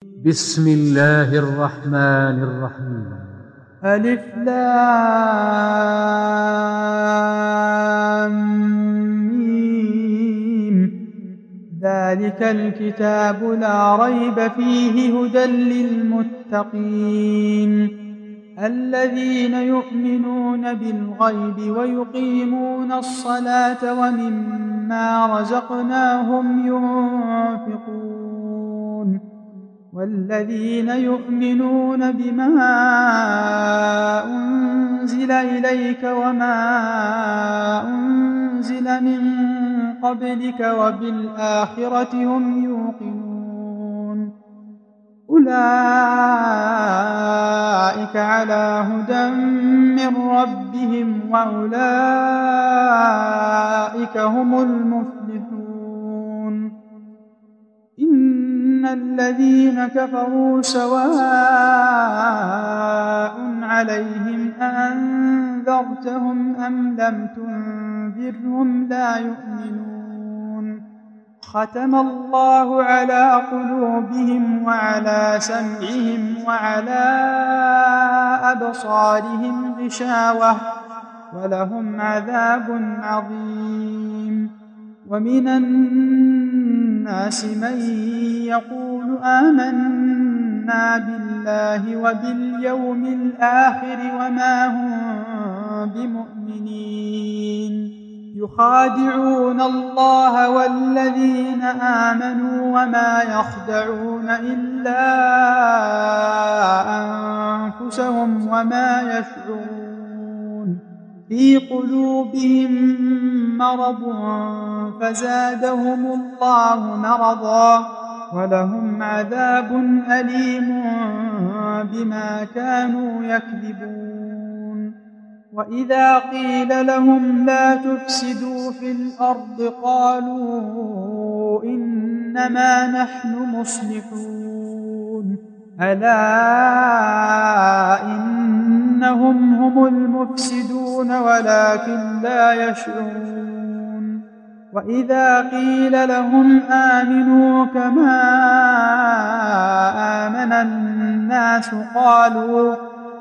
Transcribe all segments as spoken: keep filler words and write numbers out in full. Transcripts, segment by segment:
بسم الله الرحمن الرحيم. ألف لام ميم. ذلك الكتاب لا ريب فيه هدى للمتقين الذين يؤمنون بالغيب ويقيمون الصلاة ومما رزقناهم ينفقون والذين يؤمنون بما أنزل إليك وما أنزل من قبلك وبالآخرة هم يوقنون أولئك على هدى من ربهم وأولئك هم المفلحون. إن الذين كفروا سواء عليهم أأنذرتهم أم لم تنذرهم لا يؤمنون. ختم الله على قلوبهم وعلى سمعهم وعلى أبصارهم غشاوة ولهم عذاب عظيم. ومن الناس من يقول آمنا بالله وباليوم الآخر وما هم بمؤمنين يخادعون الله والذين آمنوا وما يخدعون إلا أنفسهم وما يشعرون. في قلوبهم مرض فزادهم الله مرضا ولهم عذاب أليم بما كانوا يكذبون. وإذا قيل لهم لا تفسدوا في الأرض قالوا إنما نحن مصلحون ألا إنهم هم المفسدون ولكن لا يشعرون. وإذا قيل لهم آمنوا كما آمن الناس قالوا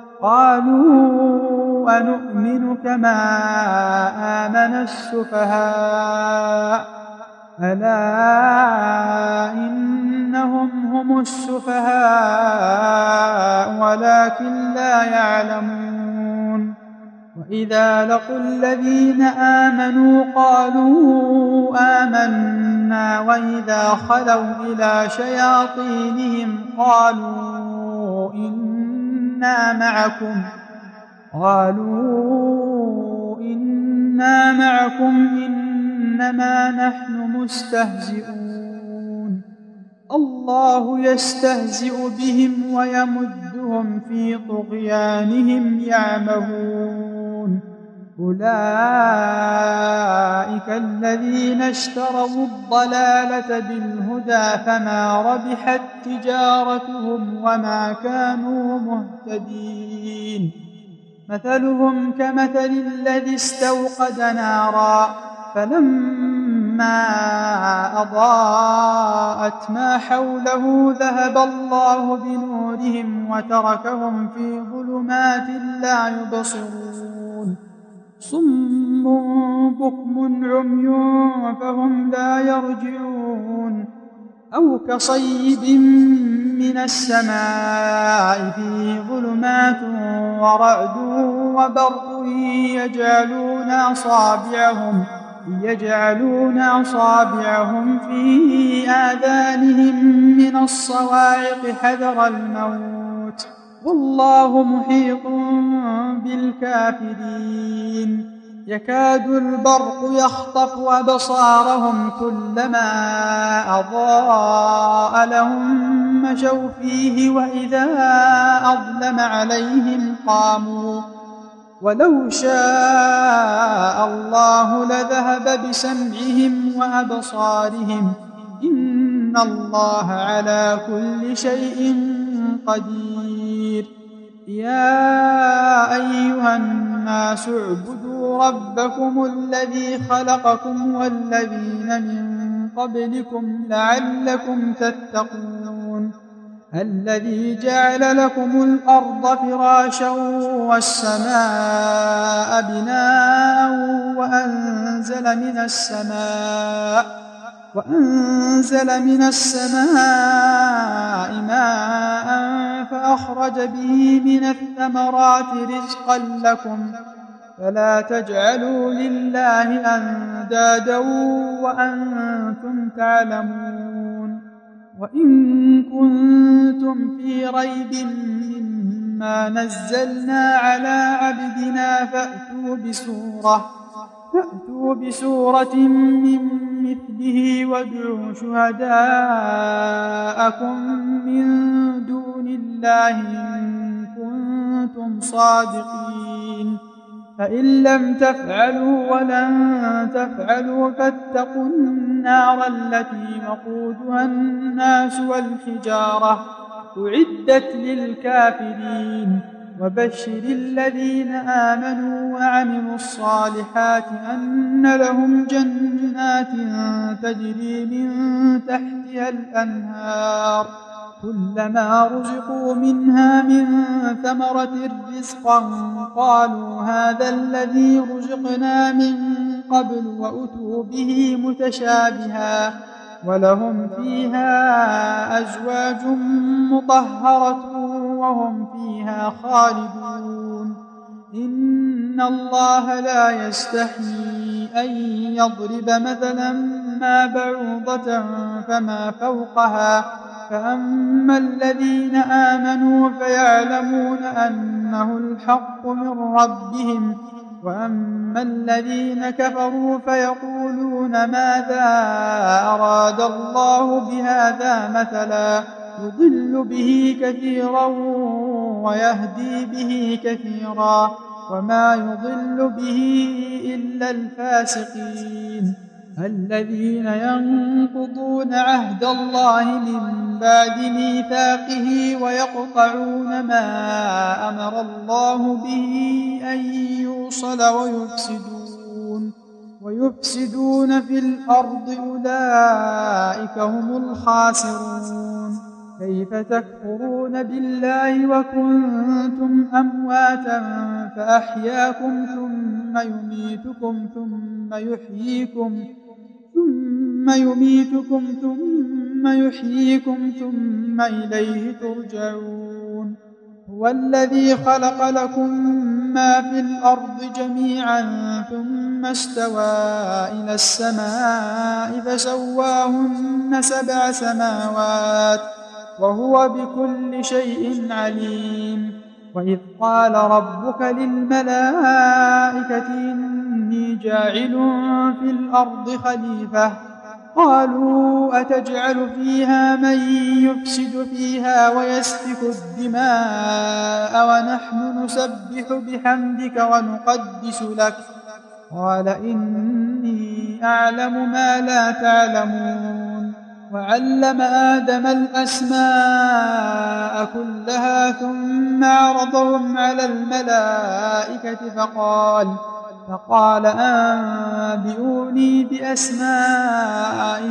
قالوا أنؤمن كما آمن السفهاء ألا إنهم هم السفهاء ولكن لا يعلمون. وإذا لقوا الذين آمنوا قالوا آمنا وإذا خلوا إلى شياطينهم قالوا إنا معكم قالوا إنا معكم إنما نحن مستهزئون. الله يستهزئ بهم ويمدهم في طغيانهم يعمهون. أولئك الذين اشتروا الضلالة بالهدى فما ربحت تجارتهم وما كانوا مهتدين. مثلهم كمثل الذي استوقد نارا فلما أضاءت ما حوله ذهب الله بنورهم وتركهم في ظلمات لا يبصرون. صم بكم عمي فهم لا يرجعون. أو كصيب من السماء فيه ظلمات ورعد وبرق يجعلون أصابعهم يجعلون أصابعهم في آذانهم من الصواعق حذر الموت والله محيط بالكافرين. يكاد البرق يخطف أبصارهم كلما أضاء لهم مشوا فيه وإذا أظلم عليهم قاموا ولو شاء الله لذهب بسمعهم وأبصارهم إن الله على كل شيء قدير. يا أيها الناس اعبدوا ربكم الذي خلقكم والذين من قبلكم لعلكم تتقون الذي جعل لكم الأرض فراشا والسماء بناء وأنزل من السماء وأنزل من السماء ماء فأخرج به من الثمرات رزقا لكم فلا تجعلوا لله أندادا وأنتم تعلمون وإن كنتم في ريب مما نزلنا على عبدنا فأتوا بسورة فأتوا بسورة من مثله وادعوا شهداءكم من دون الله إن كنتم صادقين فإن لم تفعلوا ولن تفعلوا فاتقوا النار التي وقودها الناس والحجارة أعدت للكافرين وبشر الذين آمنوا وعملوا الصالحات أن لهم جنات تجري من تحتها الأنهار كلما رزقوا منها من ثمرة رزقا قالوا هذا الذي رزقنا من قبل وأتوا به متشابها ولهم فيها أزواج مطهرة وهم فيها خالدون إن الله لا يستحيي أن يضرب مثلا ما بعوضة فما فوقها فأما الذين آمنوا فيعلمون أنه الحق من ربهم وأما الذين كفروا فيقولون ماذا أراد الله بهذا مثلا يضل به كثيرا ويهدي به كثيرا وما يضل به إلا الفاسقين الذين ينقضون عهد الله من بعد ميثاقه ويقطعون ما أمر الله به أن يوصل ويفسدون ويفسدون في الأرض أولئك هم الخاسرون كيف تكفرون بالله وكنتم أمواتا فأحياكم ثم يميتكم ثم يحييكم ثم يميتكم ثم يحييكم ثم إليه ترجعون هو الذي خلق لكم ما في الأرض جميعا ثم استوى إلى السماء فسواهن سبع سماوات وهو بكل شيء عليم وإذ قال ربك للملائكة إني جاعل في الأرض خليفة قالوا أتجعل فيها من يفسد فيها ويسفك الدماء ونحن نسبح بحمدك ونقدس لك قال إني أعلم ما لا تعلمون وعلم آدم الأسماء كلها ثم عرضهم على الملائكة فقال فقال أنبئوني بأسماء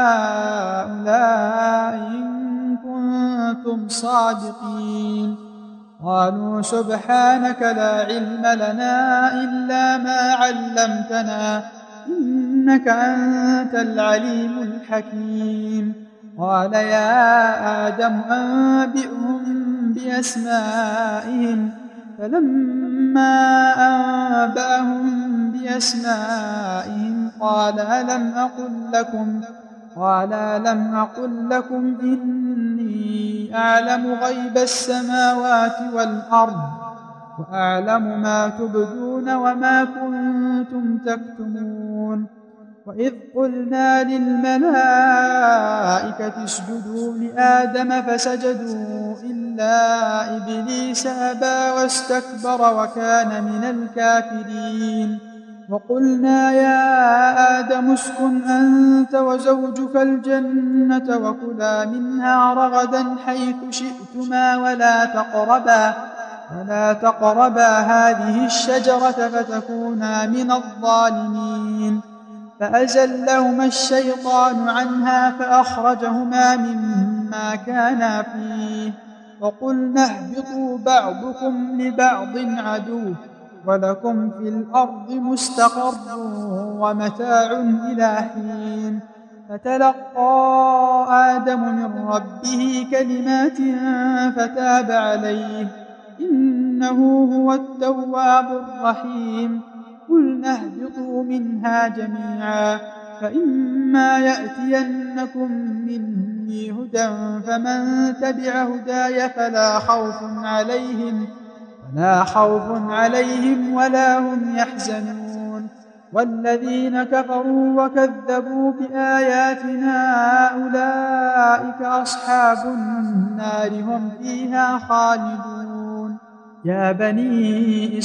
هؤلاء إن كنتم صادقين قالوا سبحانك لا علم لنا إلا ما علمتنا إنك أنت العليم الحكيم قال يا آدم أنبئهم بأسمائهم فلما أنبأهم بأسمائهم قال ألم أقل لكم قال ألم أقل لكم إني أعلم غيب السماوات والأرض وأعلم ما تبدون وما كنتم تكتمون وإذ قلنا للملائكة اسجدوا لآدم فسجدوا إلا إبليس أبى واستكبر وكان من الكافرين وقلنا يا آدم اسكن أنت وزوجك الجنة وكلا منها رغدا حيث شئتما ولا تقربا ولا تقربا هذه الشجرة فتكونا من الظالمين فأزلهما الشيطان عنها فأخرجهما مما كانا فيه وقلنا اهبطوا بعضكم لبعض عدو ولكم في الأرض مستقر ومتاع إلى حين فتلقى آدم من ربه كلمات فتاب عليه إنه هو التواب الرحيم قلنا اهبطوا منها جميعا فإما يأتينكم مني هدى فمن تبع هداي فلا خوف عليهم فلا خوف عليهم ولا هم يحزنون والذين كفروا وكذبوا بآياتنا أولئك أصحاب النار هم فيها خالدون يا بني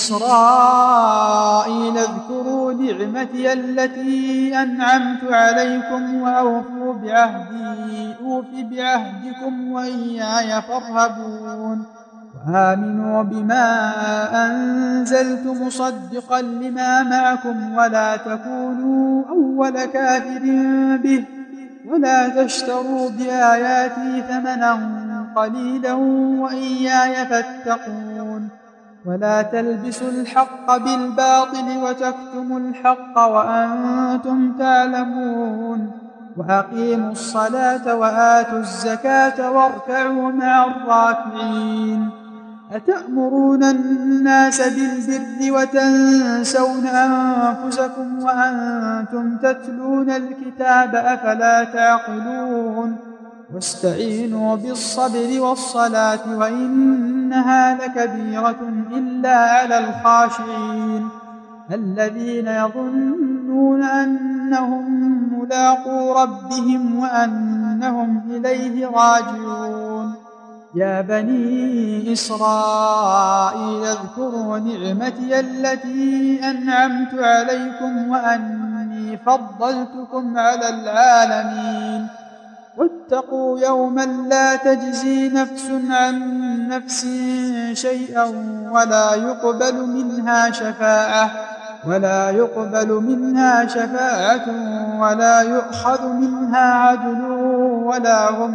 إسرائيل اذكروا نعمتي التي أنعمت عليكم وأوفوا بعهدي أوف بعهدكم وإياي فارهبون وآمنوا بما أنزلت مصدقا لما معكم ولا تكونوا أول كافر به ولا تشتروا بآياتي ثمنا قليلا وإياي فاتقون ولا تلبسوا الحق بالباطل وتكتموا الحق وأنتم تعلمون وأقيموا الصلاة وآتوا الزكاة واركعوا مع الراكعين أتأمرون الناس بالبر وتنسون أنفسكم وأنتم تتلون الكتاب أفلا تعقلون واستعينوا بالصبر والصلاة وإنها لكبيرة إلا على الخاشعين الذين يظنون أنهم ملاقو ربهم وأنهم إليه راجعون يا بني إسرائيل اذكروا نعمتي التي أنعمت عليكم وأني فضلتكم على العالمين واتقوا يوما لا تجزي نفس عن نفس شيئا ولا يقبل منها شفاعة ولا يقبل منها شفاعة ولا يؤخذ منها عدل ولا هم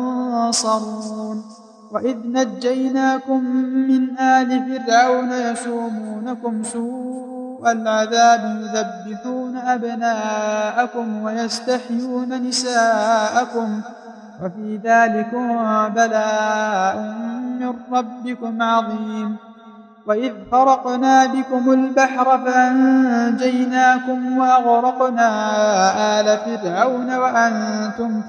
ينصرون وإذ نجيناكم من آل فرعون يسومونكم سوء العذاب يذبحون أبناءكم ويستحيون نساءكم وفي ذلكم بلاء من ربكم عظيم وإذ فرقنا بكم البحر فأنجيناكم وأغرقنا آل فرعون وأنتم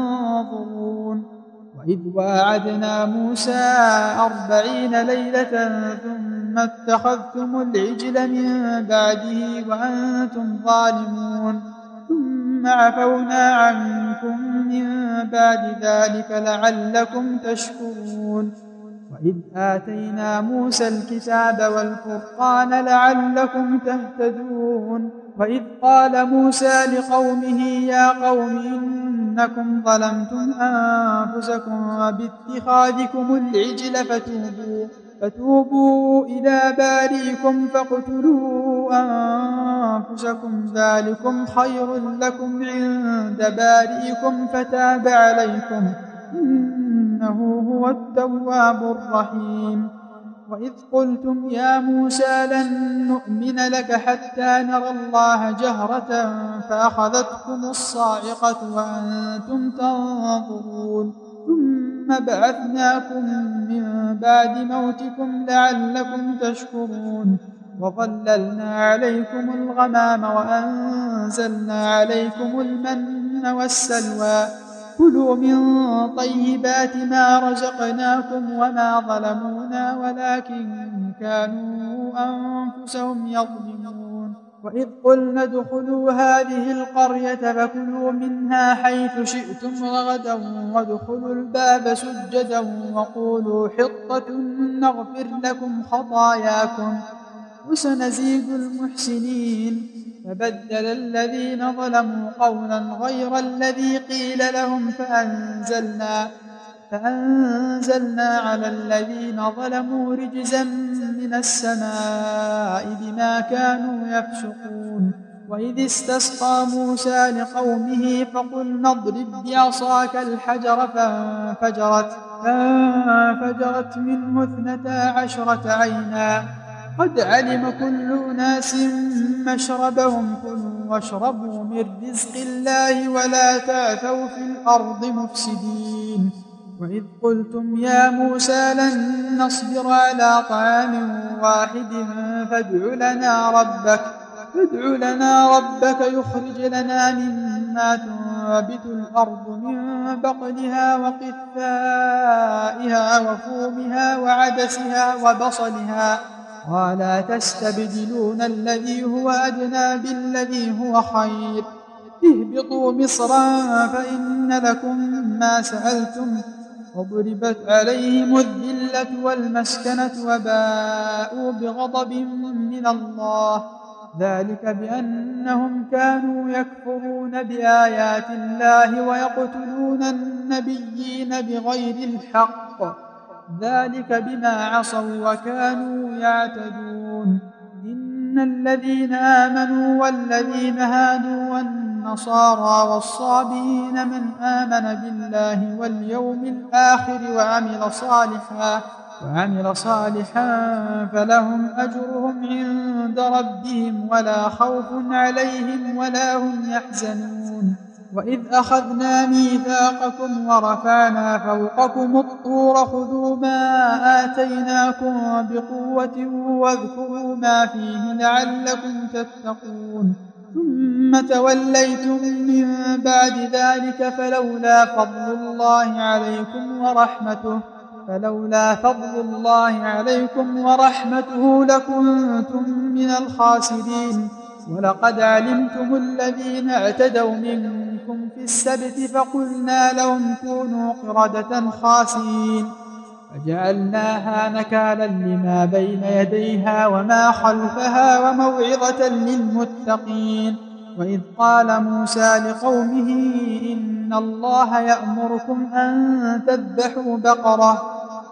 تنظرون وإذ واعدنا موسى أربعين ليلة ثم اتخذتم العجل من بعده وأنتم ظالمون ثم عفونا عنكم من بعد ذلك لعلكم تشكرون وإذ آتينا موسى الكتاب والفرقان لعلكم تهتدون وإذ قال موسى لقومه يا قوم إنكم ظلمتم أنفسكم باتخاذكم العجل فتوبوا, فتوبوا إلى بارئكم فاقتلوا أنفسكم ذلكم خير لكم عند بارئكم فتاب عليكم إنه هو التواب الرحيم وإذ قلتم يا موسى لن نؤمن لك حتى نرى الله جهرة فأخذتكم الصاعقة وأنتم تنظرون ثم بعثناكم من بعد موتكم لعلكم تشكرون وظللنا عليكم الغمام وأنزلنا عليكم المن والسلوى كلوا من طيبات ما رزقناكم وما ظلمونا ولكن كانوا أنفسهم يظلمون وإذ قلنا ادخلوا هذه القرية فكلوا منها حيث شئتم رغدا وادخلوا الباب سجدا وقولوا حطة نغفر لكم خطاياكم وسنزيد المحسنين فبدل الذين ظلموا قولا غير الذي قيل لهم فأنزلنا, فأنزلنا على الذين ظلموا رجزا من السماء بما كانوا يفسقون وإذ استسقى موسى لقومه فقلنا اضرب بعصاك الحجر فانفجرت, فانفجرت منه اثنتا عشرة عينا قد علم كل أناس مشربهم كلوا واشربوا من رزق الله ولا تعثوا في الأرض مفسدين. وإذ قلتم يا موسى لن نصبر على طعام واحد فادع لنا ربك فادع لنا ربك يخرج لنا مما تنبت الأرض من بقلها وقثائها وفومها وعدسها وبصلها قال تستبدلون الذي هو أدنى بالذي هو خير اهبطوا مصرا فإن لكم ما سألتم وضربت عليهم الذلة والمسكنة وباءوا بغضب من الله ذلك بأنهم كانوا يكفرون بآيات الله ويقتلون النبيين بغير الحق ذلك بما عصوا وكانوا يعتدون. إن الذين آمنوا والذين هادوا والنصارى والصابئين من آمن بالله واليوم الآخر وعمل صالحا وعمل صالحا فلهم أجرهم عند ربهم ولا خوف عليهم ولا هم يحزنون. وإذ أخذنا ميثاقكم ورفعنا فوقكم الطور خذوا ما آتيناكم بقوة واذكروا ما فيه لعلكم تتقون ثم توليتم من بعد ذلك فلولا فضل الله عليكم ورحمته فلولا فضل الله عليكم ورحمته لكنتم من الخاسرين. ولقد علمتم الذين اعتدوا منكم في السبت فقلنا لهم كونوا قردة خاسئين فجعلناها نكالا لما بين يديها وما خلفها وموعظة للمتقين. وإذ قال موسى لقومه إن الله يأمركم أن تذبحوا بقرة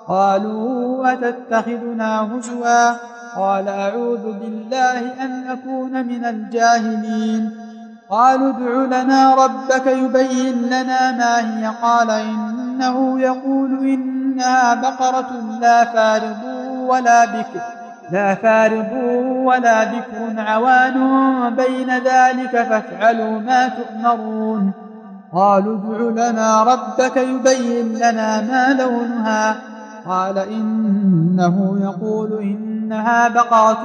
قالوا أتتخذنا هزوا قال أعوذ بالله أن أكون من الجاهلين. قالوا ادع لنا ربك يبين لنا ما هي قال إنه يقول إنها بقرة لا فارض ولا بكر لا فارض ولا بكر عوان بين ذلك فافعلوا ما تؤمرون. قالوا ادع لنا ربك يبين لنا ما لونها قال إنه يقول إنها بقرة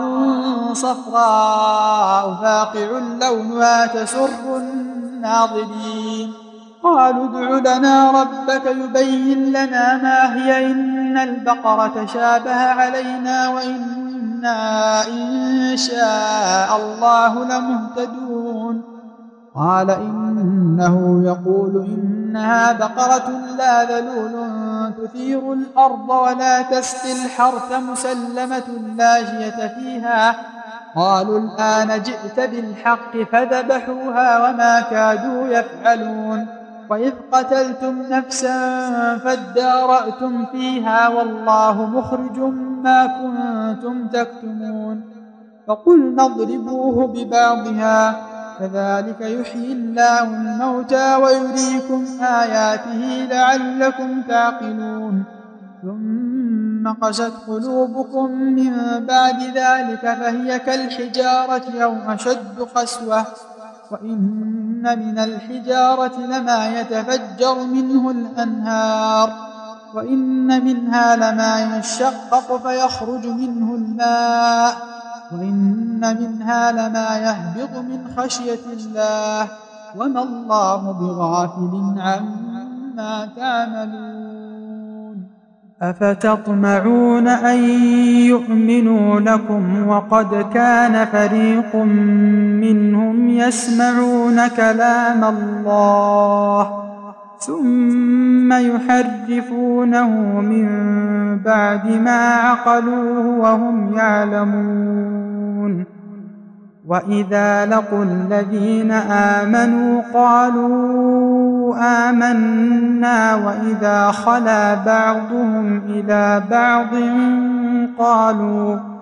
صفراء فاقع لونها تسر الناظرين. قالوا ادع لنا ربك يبين لنا ما هي إن البقرة شابه علينا وإنا إن شاء الله لمهتدون. قال إنه يقول إنها بقرة لا ذلول تثير الأرض ولا تسقي الحرث مسلمة لا شية فيها. قالوا الآن جئت بالحق فذبحوها وما كادوا يفعلون. وإذ قتلتم نفسا فادارأتم فيها والله مخرج ما كنتم تكتمون. فقلنا اضربوه ببعضها كذلك يحيي الله الموتى ويريكم آياته لعلكم تعقلون. ثم قست قلوبكم من بعد ذلك فهي كالحجارة أو أشد قسوة وإن من الحجارة لما يتفجر منه الأنهار وإن منها لما يشقق فيخرج منه الماء وإن منها لما يهبط من خشية الله وما الله بغافل عما تعملون. أفتطمعون أن يؤمنوا لكم وقد كان فريق منهم يسمعون كلام الله ثم يحرفونه من بعد ما عقلوه وهم يعلمون. وإذا لقوا الذين آمنوا قالوا آمنا وإذا خلا بعضهم إلى بعض قالوا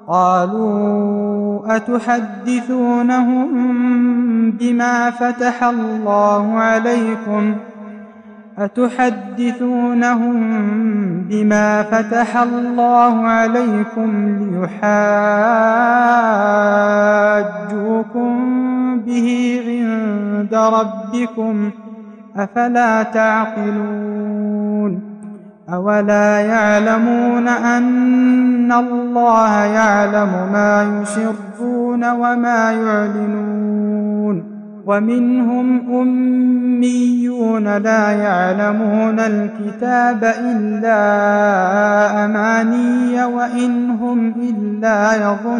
قالوا أتحدثونهم بما فتح الله عليكم أتحدثونهم بما فتح الله عليكم ليحاجوكم به عند ربكم أفلا تعقلون أولا يعلمون أن الله يعلم ما يسرون وما يعلنون ومنهم أميون لا يعلمون الكتاب إلا أماني وإن هم إلا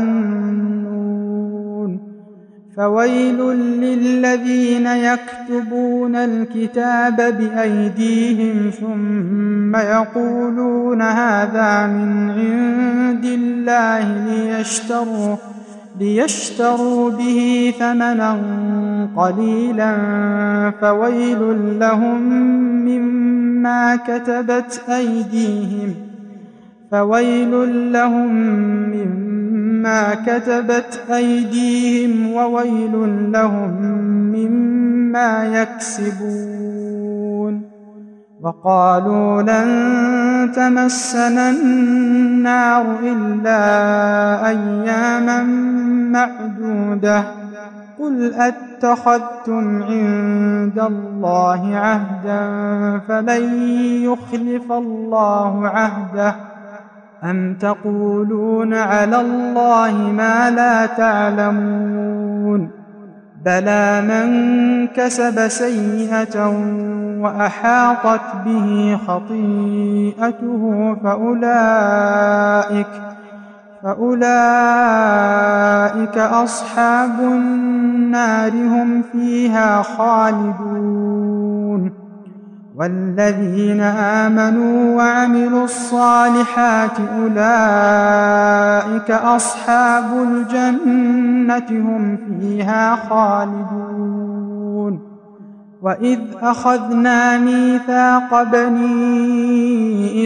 يظنون فويل للذين يكتبون الكتاب بأيديهم ثم يقولون هذا من عند الله ليشتروا ليشتروا به ثمنا قليلا فويل لهم مما كتبت أيديهم فويل لهم مما كتبت أيديهم وويل لهم مما يكسبون وقالوا لن تمسنا النار إلا أياما معدودة قل أتخذتم عند الله عهدا فلن يخلف الله عهده أم تقولون على الله ما لا تعلمون بلى من كسب سيئة وأحاطت به خطيئته فأولئك فأولئك أصحاب النار هم فيها خالدون والذين آمنوا وعملوا الصالحات أولئك أصحاب الجنة هم فيها خالدون وإذ أخذنا ميثاق بني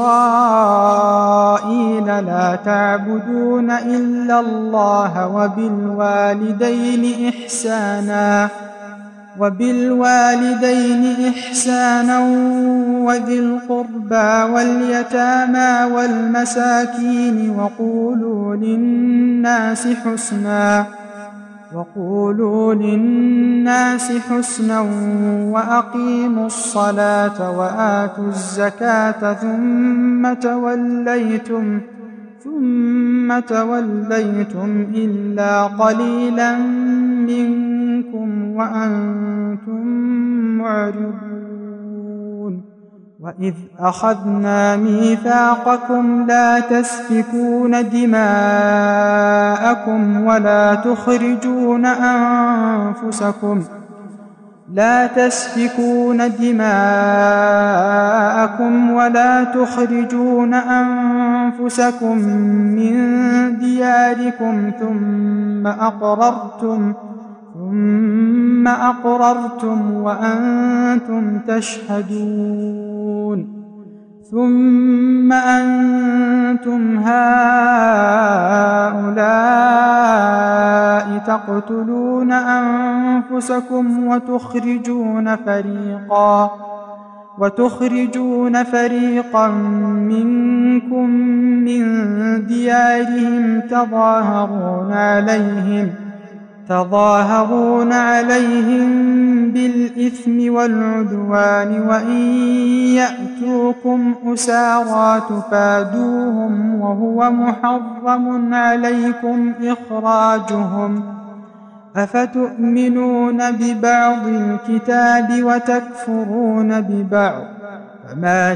إسرائيل لا تعبدون إلا الله وبالوالدين إحسانا وبالوالدين إحسانا وذي القربى واليتامى والمساكين وقولوا للناس حسنا وقولوا للناس حسنا وأقيموا الصلاة وآتوا الزكاة ثم توليتم ثم توليتم إلا قليلا منكم وأنتم معرضون وإذ أخذنا ميثاقكم لا تسفكون دماءكم ولا تخرجون أنفسكم لا تسفكون دماءكم ولا تخرجون أنفسكم من دياركم ثم أقررتم ثم أقررتم وأنتم تشهدون ثم أنتم هؤلاء تقتلون أنفسكم وتخرجون فريقا وتخرجون فريقا منكم من ديارهم تظاهرون عليهم تظاهرون عليهم بالإثم والعدوان وإن يأتوكم أسارى تفادوهم وهو محرم عليكم إخراجهم أفتؤمنون ببعض الكتاب وتكفرون ببعض فما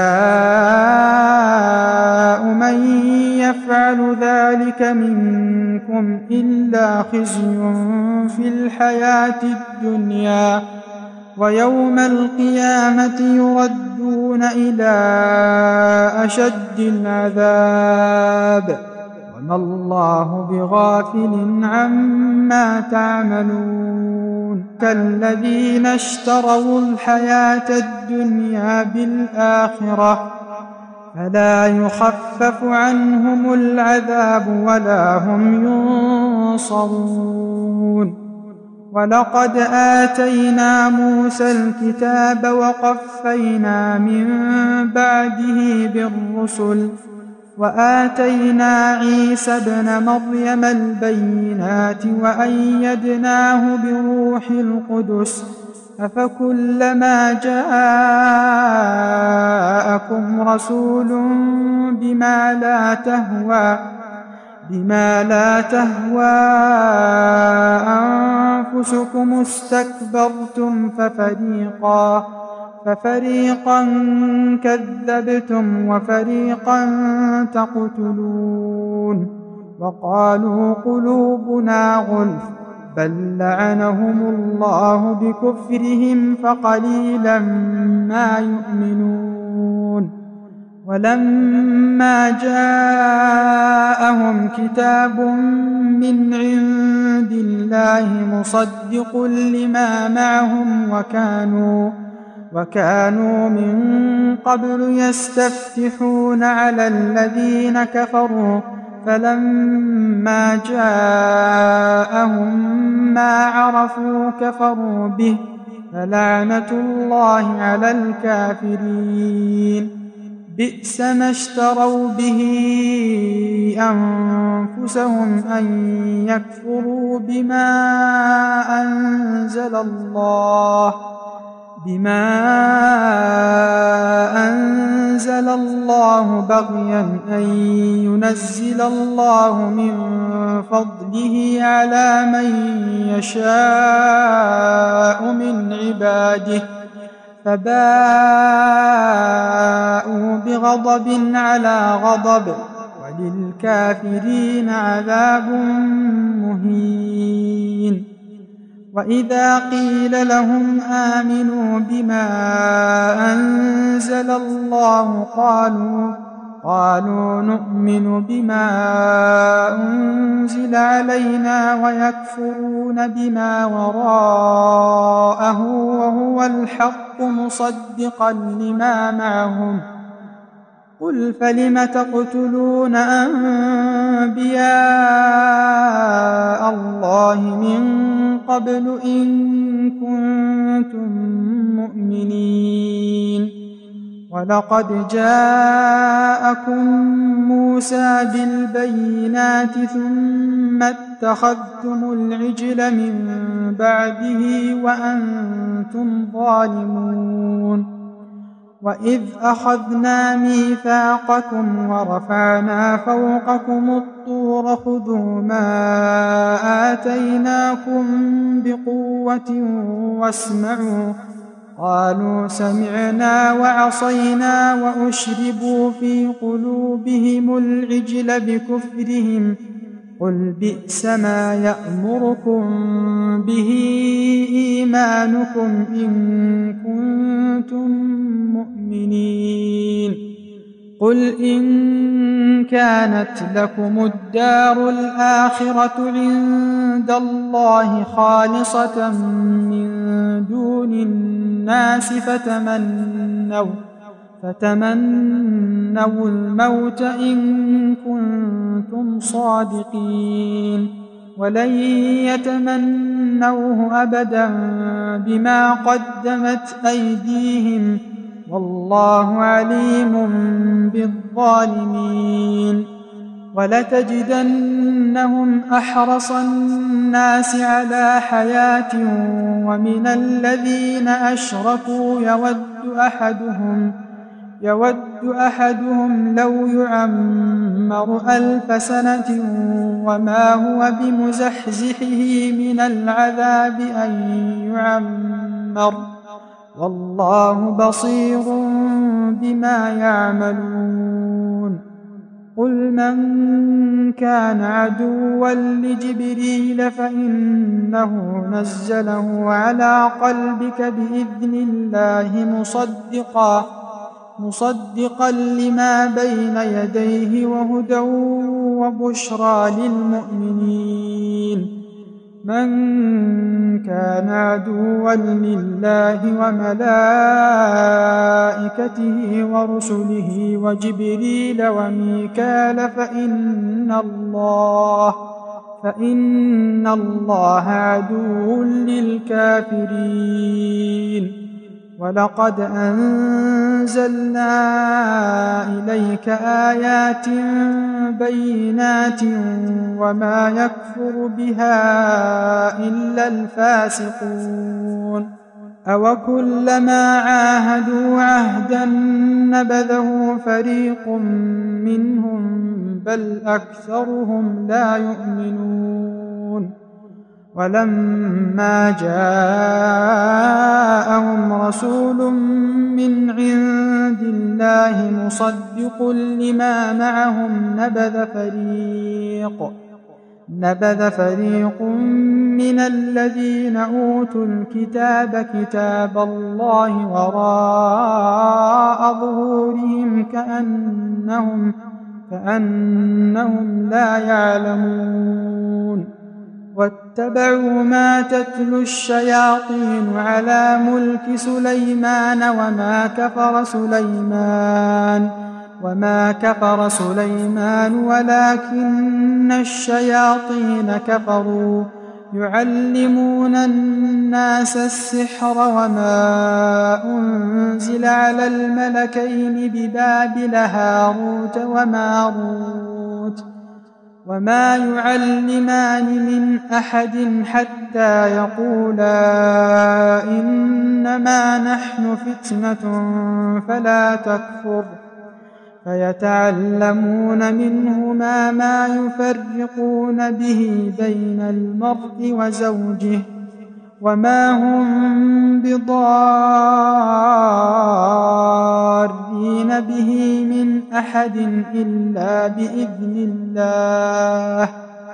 جزاء من يفعل ذلك منكم إلا خزي في الحياة الدنيا ويوم القيامة يردون إلى أشد العذاب وما الله بغافل عما تعملون كالذين اشتروا الحياة الدنيا بالآخرة فلا يخفف عنهم العذاب ولا هم ينصرون. ولقد آتينا موسى الكتاب وقفينا من بعده بالرسل وآتينا عيسى ابن مريم البينات وأيدناه بروح القدس أفكلما جاءكم رسول بما لا تهوى بما لا تهوى أنفسكم استكبرتم ففريقا ففريقا كذبتم وفريقا تقتلون. وقالوا قلوبنا غلف بل لعنهم الله بكفرهم فقليلا ما يؤمنون. ولما جاءهم كتاب من عند الله مصدق لما معهم وكانوا وكانوا من قبل يستفتحون على الذين كفروا فلما جاءهم ما عرفوا كفروا به فلعنة الله على الكافرين. بئس ما اشتروا به أنفسهم أن يكفروا بما أنزل الله بما أنزل الله بغيا أن ينزل الله من فضله على من يشاء من عباده فباءوا بغضب على غضب وللكافرين عذاب مهين. وإذا قيل لهم آمنوا بما أنزل الله قالوا قالوا نؤمن بما أنزل علينا ويكفرون بما وراءه وهو الحق مصدقا لما معهم. قل فلم تقتلون أنبياء الله من قبل إن كنتم مؤمنين. ولقد جاءكم موسى بالبينات ثم اتخذتم العجل من بعده وأنتم ظالمون. وإذ أخذنا ميثاقكم ورفعنا فوقكم الطور خذوا ما آتيناكم بقوة واسمعوا قالوا سمعنا وعصينا وأشربوا في قلوبهم العجل بكفرهم قل بئس ما يأمركم به إيمانكم إن كنتم مؤمنين. قل إن كانت لكم الدار الآخرة عند الله خالصة من دون الناس فتمنوا فتمنوا الموت إن كنتم صادقين ولن يتمنوه أبدا بما قدمت أيديهم والله عليم بالظالمين. ولتجدنهم أحرص الناس على حياة ومن الذين أشركوا يود أحدهم يود أحدهم لو يعمر ألف سنة وما هو بمزحزحه من العذاب أن يعمر والله بصير بما يعملون. قل من كان عدوا لجبريل فإنه نزله على قلبك بإذن الله مصدقا مصدقا لما بين يديه وهدى وبشرى للمؤمنين. من كان عدوا لله وملائكته ورسله وجبريل وميكال فإن الله فإن الله عدو للكافرين. ولقد أنزلنا إليك آيات بينات وما يكفر بها إلا الفاسقون. أوكلما عاهدوا عهدا نبذه فريق منهم بل أكثرهم لا يؤمنون. ولما جاءهم رسول من عند الله مصدق لما معهم نبذ فريق نبذ فريق من الذين أوتوا الكتاب كتاب الله وراء ظهورهم كأنهم كأنهم لا يعلمون. واتبعوا ما تتلو الشياطين على ملك سليمان وما كفر سليمان وما كفر سليمان ولكن الشياطين كفروا يعلمون الناس السحر وما أنزل على الملكين ببابل هاروت وماروت وما يعلمان من أحد حتى يقولا إنما نحن فتنة فلا تكفر فيتعلمون منهما ما يفرقون به بين المرء وزوجه وما هم بضارين به من أحد إلا بإذن الله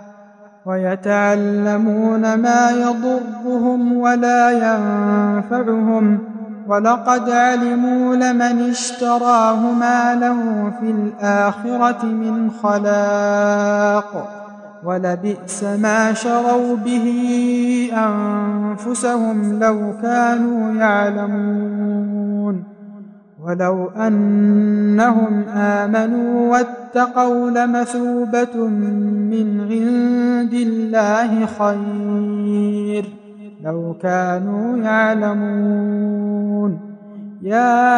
ويتعلمون ما يضرهم ولا ينفعهم ولقد علموا لمن اشتراه ما له في الآخرة من خلاق ولبئس ما شروا به أنفسهم لو كانوا يعلمون. ولو أنهم آمنوا واتقوا لمثوبة من عند الله خير لو كانوا يعلمون. يا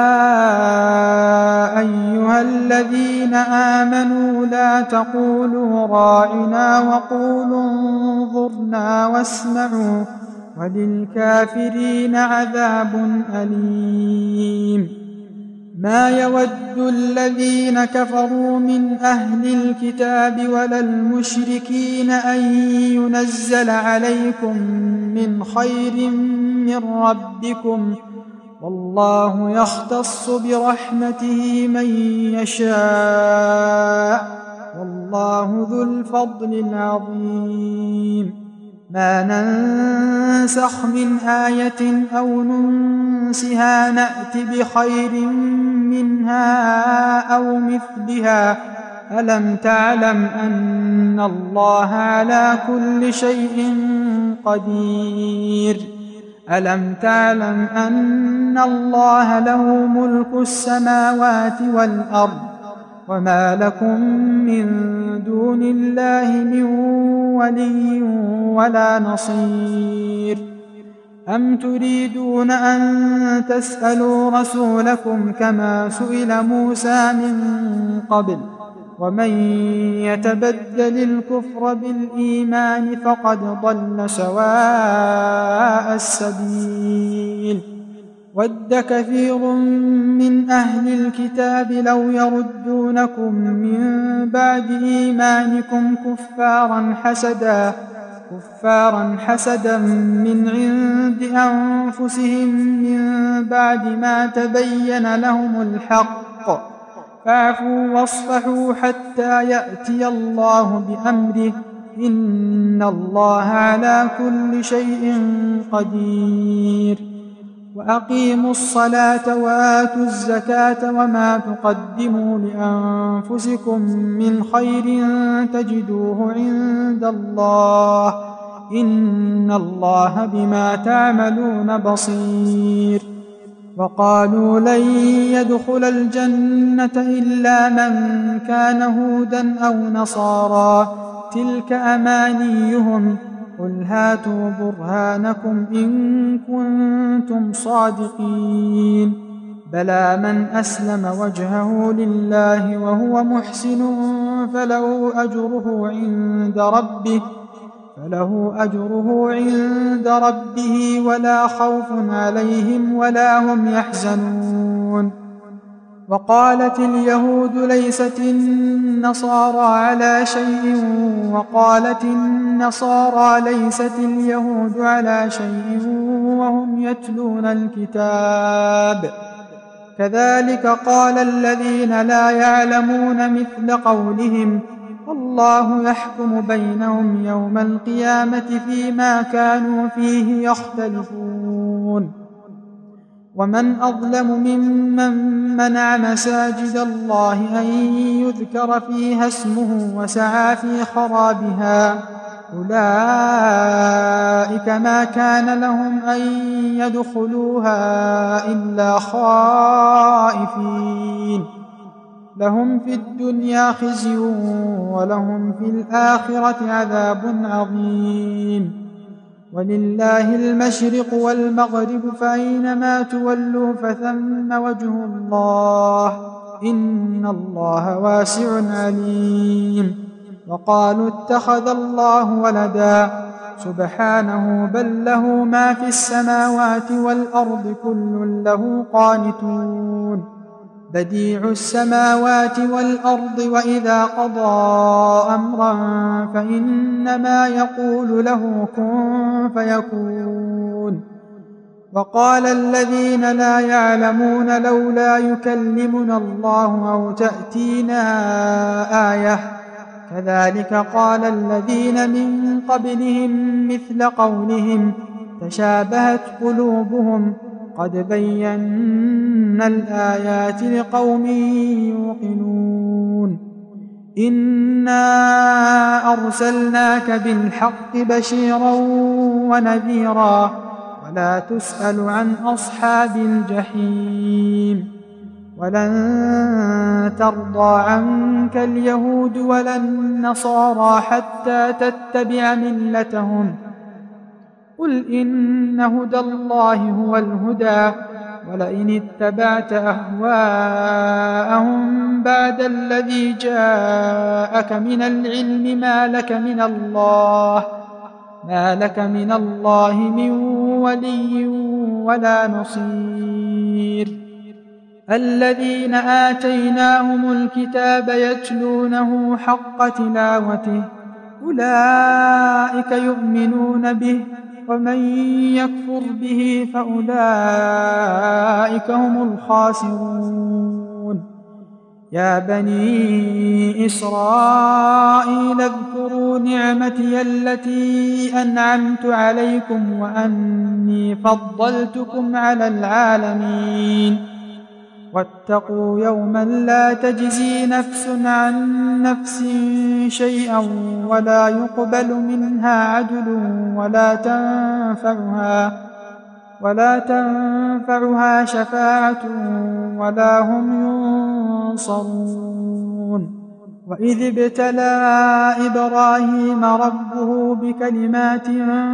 أيها الذين آمنوا لا تقولوا راعنا وقولوا انظرنا واسمعوا وللكافرين عذاب أليم. ما يود الذين كفروا من أهل الكتاب ولا المشركين أن ينزل عليكم من خير من ربكم والله يختص برحمته من يشاء والله ذو الفضل العظيم. ما ننسخ من آية أو ننسها نأت بخير منها أو مثلها ألم تعلم أن الله على كل شيء قدير ألم تعلم أن الله له ملك السماوات والأرض وما لكم من دون الله من ولي ولا نصير. أم تريدون أن تسألوا رسولكم كما سئل موسى من قبل ومن يتبدل الكفر بالإيمان فقد ضل سواء السبيل. ود كثير من أهل الكتاب لو يردونكم من بعد إيمانكم كفارا حسدا كفارا حسدا من عند أنفسهم من بعد ما تبين لهم الحق فاعفوا واصفحوا حتى يأتي الله بأمره إن الله على كل شيء قدير. وأقيموا الصلاة وآتوا الزكاة وما تقدموا لأنفسكم من خير تجدوه عند الله إن الله بما تعملون بصير. وقالوا لن يدخل الجنة إلا من كان هودا أو نصارى تلك أمانيهم قل هاتوا برهانكم إن كنتم صادقين. بلى من أسلم وجهه لله وهو محسن فله أجره عند ربه فله أجره عند ربه ولا خوف عليهم ولا هم يحزنون. وقالت اليهود ليست النصارى على شيء وقالت النصارى ليست اليهود على شيء وهم يتلون الكتاب كذلك قال الذين لا يعلمون مثل قولهم الله يحكم بينهم يوم القيامة فيما كانوا فيه يختلفون. ومن أظلم ممن منع مساجد الله أن يذكر فيها اسمه وسعى في خرابها أولئك ما كان لهم أن يدخلوها إلا خائفين لهم في الدنيا خزي ولهم في الآخرة عذاب عظيم. ولله المشرق والمغرب فأينما تولوا فثم وجه الله إن الله واسع عليم. وقالوا اتخذ الله ولدا سبحانه بل له ما في السماوات والأرض كل له قانتون. بديع السماوات والأرض وإذا قضى أمرا فإنما يقول له كن فيكون. وقال الذين لا يعلمون لولا يكلمنا الله أو تأتينا آية كذلك قال الذين من قبلهم مثل قولهم تشابهت قلوبهم قد بينا الآيات لقوم يوقنون. إنا أرسلناك بالحق بشيرا ونذيرا ولا تسأل عن أصحاب الجحيم. ولن ترضى عنك اليهود ولا النصارى حتى تتبع ملتهم قل إن هدى الله هو الهدى ولئن اتبعت أهواءهم بعد الذي جاءك من العلم ما لك من الله ما لك من الله من ولي ولا نصير. الذين آتيناهم الكتاب يتلونه حق تلاوته أولئك يؤمنون به ومن يكفر به فأولئك هم الخاسرون. يا بني إسرائيل اذكروا نعمتي التي أنعمت عليكم وأني فضلتكم على العالمين. واتقوا يوما لا تجزي نفس عن نفس شيئا ولا يقبل منها عدل ولا تنفعها ولا تنفعها شفاعة ولا هم ينصرون. وإذ ابتلى إبراهيم ربه بكلمات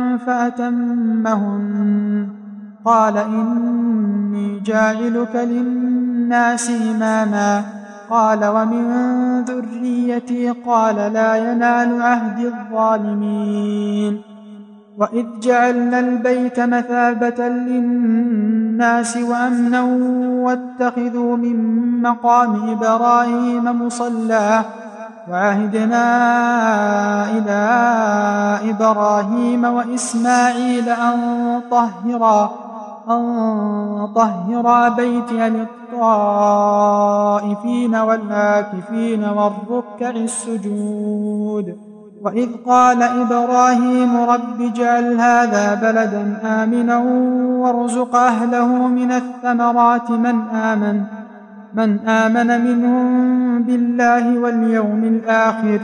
فأتمهن قال إني جاعلك للناس إماما قال ومن ذريتي قال لا ينال عهد الظالمين. وإذ جعلنا البيت مثابة للناس وأمنا واتخذوا من مقام إبراهيم مصلى وعهدنا إلى إبراهيم وإسماعيل أن طهرا أن طهرا بيتي للطائفين والعاكفين والركع السجود. وإذ قال إبراهيم رب اجعل هذا بلدا آمنا وارزق أهله من الثمرات من آمن من آمن منهم بالله واليوم الآخر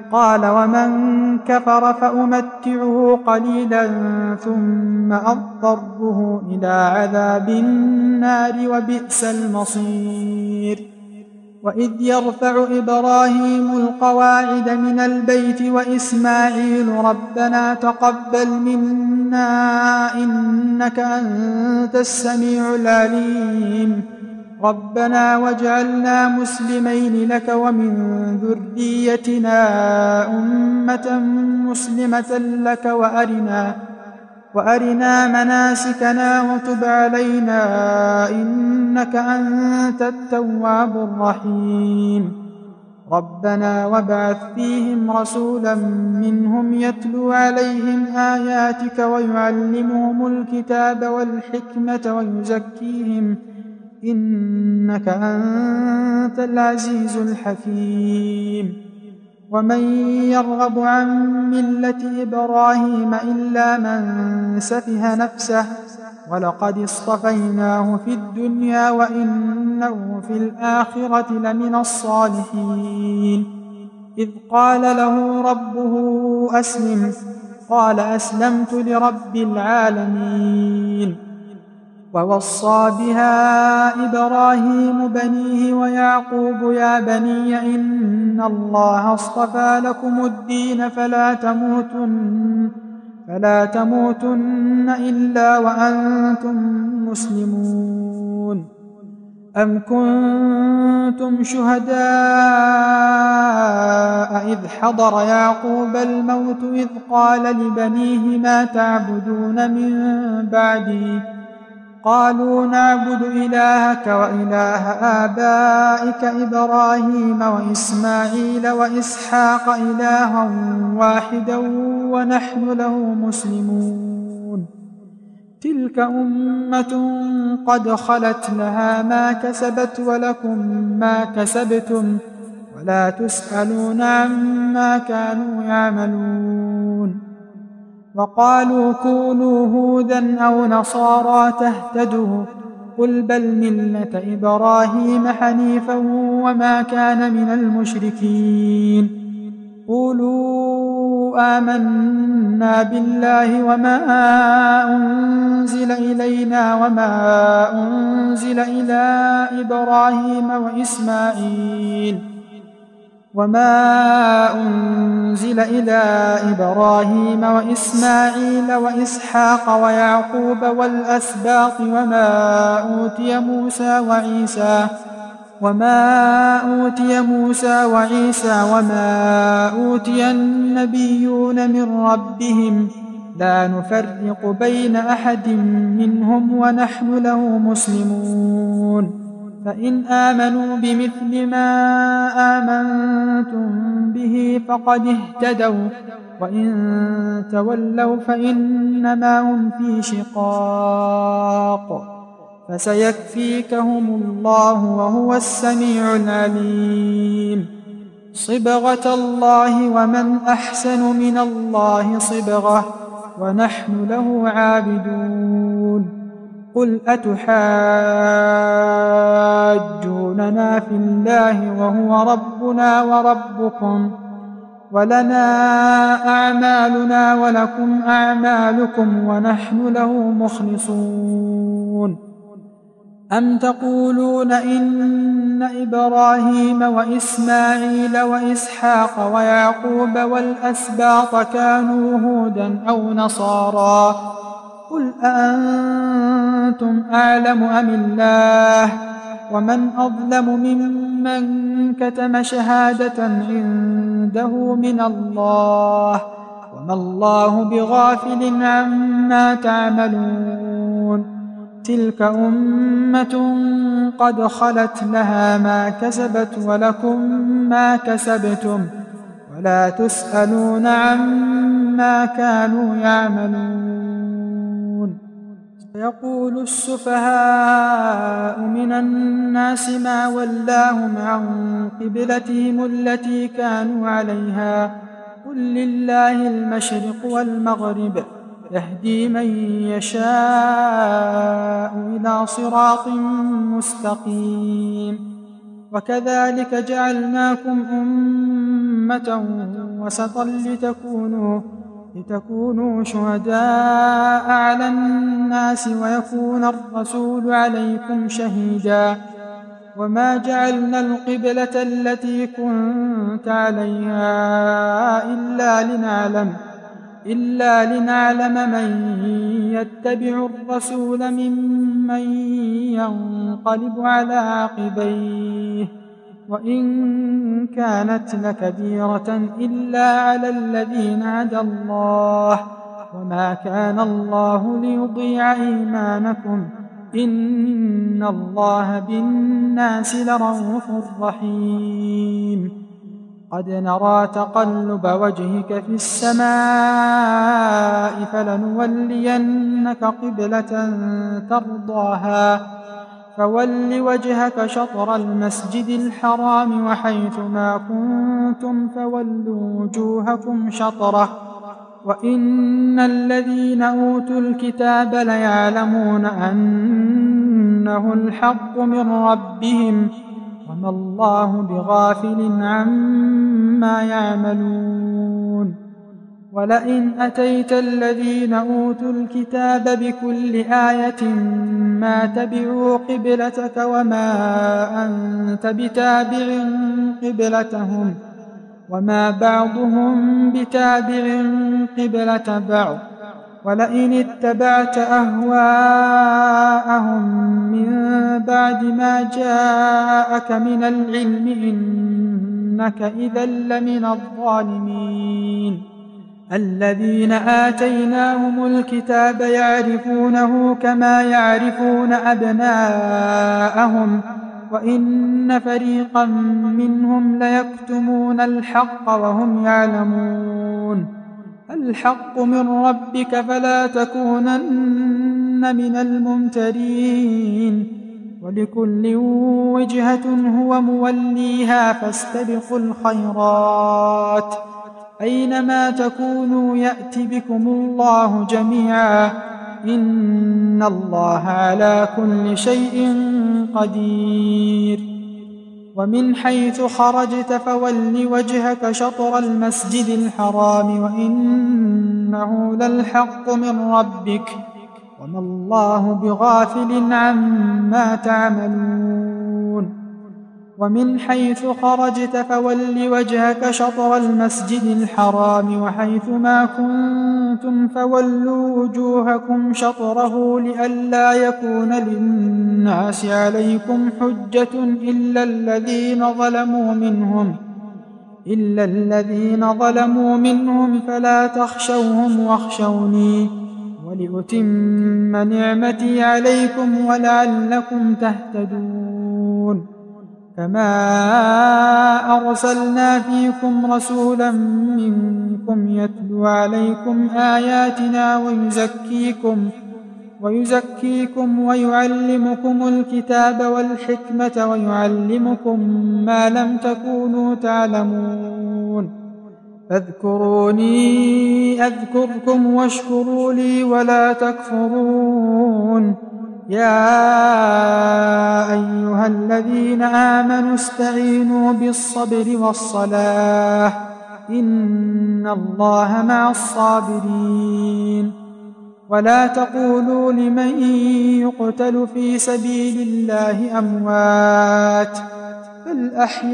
قال ومن كفر فأمتعه قليلا ثم أضطره إلى عذاب النار وبئس المصير وإذ يرفع إبراهيم القواعد من البيت وإسماعيل ربنا تقبل منا إنك أنت السميع العليم ربنا واجعلنا مسلمين لك ومن ذريتنا أمة مسلمة لك وأرنا وأرنا مناسكنا وتب علينا إنك أنت التواب الرحيم ربنا وابعث فيهم رسولا منهم يتلو عليهم آياتك ويعلمهم الكتاب والحكمة ويزكيهم إنك أنت العزيز الحكيم ومن يرغب عن ملة إبراهيم إلا من سفه نفسه ولقد اصطفيناه في الدنيا وإنه في الآخرة لمن الصالحين إذ قال له ربه أسلم قال أسلمت لرب العالمين ووصى بها إبراهيم بنيه ويعقوب يا بني إن الله اصطفى لكم الدين فلا تموتن فلا تموتن إلا وأنتم مسلمون أم كنتم شهداء إذ حضر يعقوب الموت إذ قال لبنيه ما تعبدون من بعدي قالوا نعبد إلهك وإله آبائك إبراهيم وإسماعيل وإسحاق إلها واحدا ونحن له مسلمون تلك أمة قد خلت لها ما كسبت ولكم ما كسبتم ولا تسألون عما كانوا يعملون وقالوا كونوا هودا أو نصارى تهتدوا قل بل ملة إبراهيم حنيفا وما كان من المشركين قولوا آمنا بالله وما أنزل إلينا وما أنزل إلى إبراهيم وإسماعيل وما أنزل إلى إبراهيم وإسماعيل وإسحاق ويعقوب والأسباط وما أوتي موسى وعيسى وما أوتي موسى وعيسى وما أوتي النبيون من ربهم لا نفرق بين أحد منهم ونحن له مسلمون فإن آمنوا بمثل ما آمنتم به فقد اهتدوا وإن تولوا فإنما هم في شقاق فسيكفيكهم الله وهو السميع العليم صبغة الله ومن أحسن من الله صبغة ونحن له عابدون قل أتحاجوننا في الله وهو ربنا وربكم ولنا أعمالنا ولكم أعمالكم ونحن له مخلصون أم تقولون إن إبراهيم وإسماعيل وإسحاق ويعقوب والأسباط كانوا هودا أو نصارى قل أأنتم أعلم أم الله ومن أظلم ممن كتم شهادة عنده من الله وما الله بغافل عما تعملون تلك أمة قد خلت لها ما كسبت ولكم ما كسبتم ولا تسألون عما كانوا يعملون يقول السفهاء من الناس ما ولاهم عن قبلتهم التي كانوا عليها قل لله المشرق والمغرب يهدي من يشاء إلى صراط مستقيم وكذلك جعلناكم أمة أمة وسطا لتكونوا لتكونوا شهداء على الناس ويكون الرسول عليكم شهيدا. وما جعلنا القبلة التي كنت عليها إلا لنعلم إلا لنعلم من يتبع الرسول ممن ينقلب على عقبيه، وإن كانت لكبيرة إلا على الذين هدى الله، وما كان الله ليضيع إيمانكم، إن الله بالناس لرءوف رحيم. قد نرى تقلب وجهك في السماء فلنولينك قبلة ترضاها، فول وجهك شطر المسجد الحرام وحيث ما كنتم فولوا وجوهكم شطره، وإن الذين أوتوا الكتاب ليعلمون أنه الحق من ربهم، وما الله بغافل عما يعملون. ولئن أتيت الذين أوتوا الكتاب بكل آية ما تبعوا قبلتك وما أنت بتابع قبلتهم، وما بعضهم بتابع قبلة بعض، ولئن اتبعت أهواءهم من بعد ما جاءك من العلم إنك إذا لمن الظالمين. الذين آتيناهم الكتاب يعرفونه كما يعرفون أبناءهم، وإن فريقا منهم ليكتمون الحق وهم يعلمون. الحق من ربك فلا تكونن من الممترين، ولكل وجهة هو موليها فاستبقوا الخيرات، أينما تكونوا يأت بكم الله جميعا، إن الله على كل شيء قدير. ومن حيث خرجت فول وجهك شطر المسجد الحرام وإنه للحق من ربك، وما الله بغافل عما تعملون. ومن حيث خرجت فول وجهك شطر المسجد الحرام وحيث ما كنتم فولوا وجوهكم شطره لئلا يكون للناس عليكم حجة إلا الذين ظلموا منهم إلا الذين ظلموا منهم فلا تخشوهم واخشوني ولأتم نعمتي عليكم ولعلكم تهتدون. كما أرسلنا فيكم رسولا منكم يتلو عليكم آياتنا ويزكيكم ويزكيكم ويعلمكم الكتاب والحكمة ويعلمكم ما لم تكونوا تعلمون. فاذكروني أذكركم واشكروا لي ولا تكفرون. يا أيها الذين آمنوا استعينوا بالصبر والصلاة إن الله مع الصابرين. ولا تقولوا لمن يقتل في سبيل الله أموات بل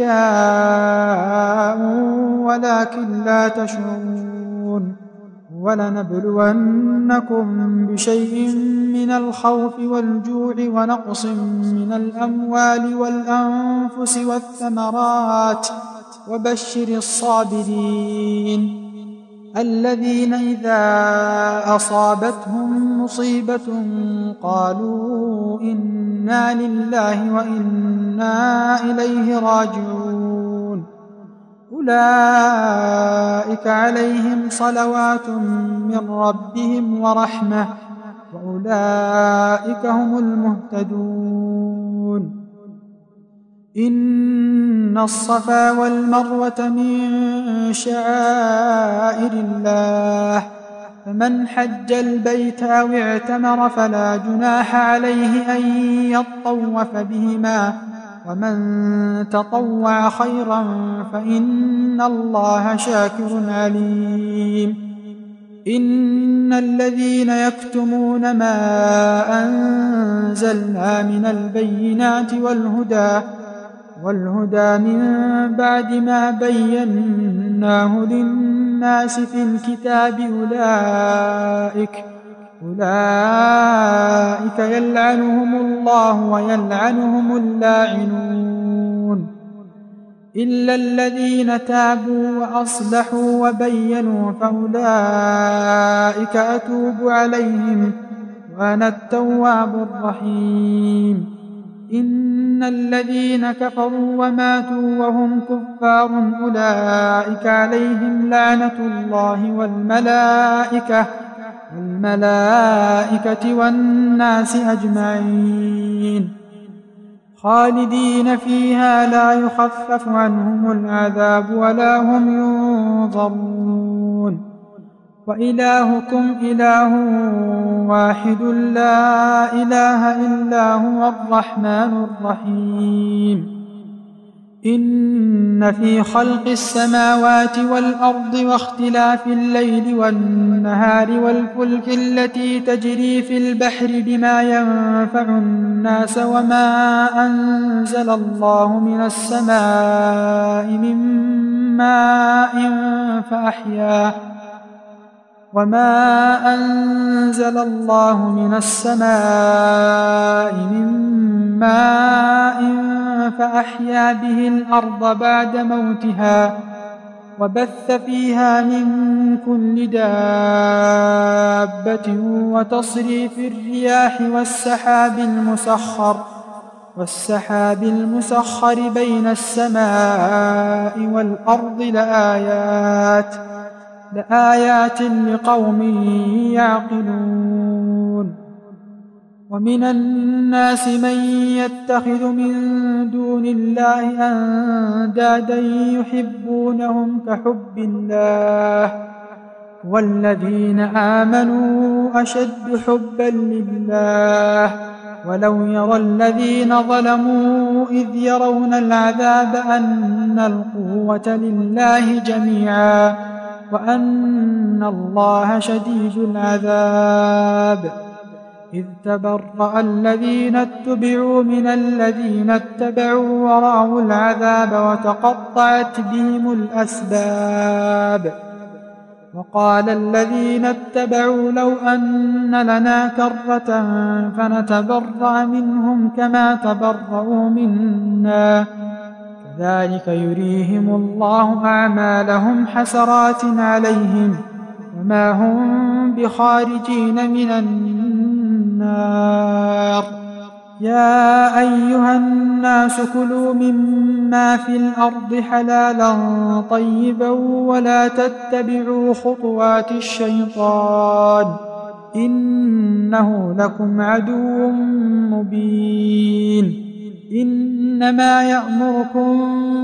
أحياء ولكن لا تشعرون. ولنبلونكم بشيء من الخوف والجوع ونقص من الأموال والأنفس والثمرات وبشر الصابرين الذين إذا أصابتهم مصيبة قالوا إنا لله وإنا إليه راجعون. أولئك عليهم صلوات من ربهم ورحمة وأولئك هم المهتدون. إن الصفا والمروة من شعائر الله فمن حج البيت أو اعتمر فلا جناح عليه أن يطوف بهما ومن تطوع خيرا فإن الله شاكر عليم. إن الذين يكتمون ما أنزلنا من البينات والهدى والهدى من بعد ما بيناه للناس في الكتاب أولئك أولئك يلعنهم الله ويلعنهم اللاعنون إلا الذين تابوا وأصلحوا وبينوا فأولئك أتوب عليهم وأنا التواب الرحيم. إن الذين كفروا وماتوا وهم كفار أولئك عليهم لعنة الله والملائكة والملائكة والناس أجمعين خالدين فيها لا يخفف عنهم العذاب ولا هم ينظرون. وإلهكم إله واحد لا إله إلا هو الرحمن الرحيم. إن في خلق السماوات والأرض واختلاف الليل والنهار والفلك التي تجري في البحر بما ينفع الناس وما أنزل الله من السماء من ماء فأحيا وما أنزل الله من السماء من ماء فأحيا به الأرض بعد موتها وبث فيها من كل دابة وتصريف الرياح والسحاب المسخر والسحاب المسخر بين السماء والأرض لآيات لآيات لقوم يعقلون. ومن الناس من يتخذ من دون الله أندادا يحبونهم كحب الله والذين آمنوا أشد حبا لله ولو يرى الذين ظلموا إذ يرون العذاب أن القوة لله جميعا وأن الله شديد العذاب. إذ تبرأ الذين اتبعوا من الذين اتبعوا ورأوا العذاب وتقطعت بهم الأسباب. وقال الذين اتبعوا لو أن لنا كرة فنتبرأ منهم كما تبرأوا منا كذلك يريهم الله أعمالهم حسرات عليهم وما هم بخارجين من النار. يا أيها الناس كلوا مما في الأرض حلالا طيبا ولا تتبعوا خطوات الشيطان إنه لكم عدو مبين. إنما يأمركم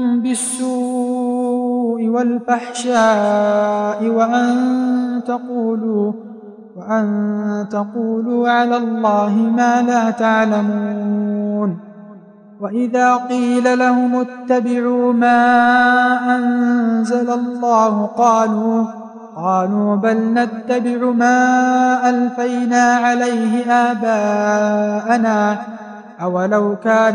بالسوء والفحشاء وأن تقولوا وأن تقولوا على الله ما لا تعلمون. وإذا قيل لهم اتبعوا ما أنزل الله قالوا قالوا بل نتبع ما ألفينا عليه آباءنا أولو كان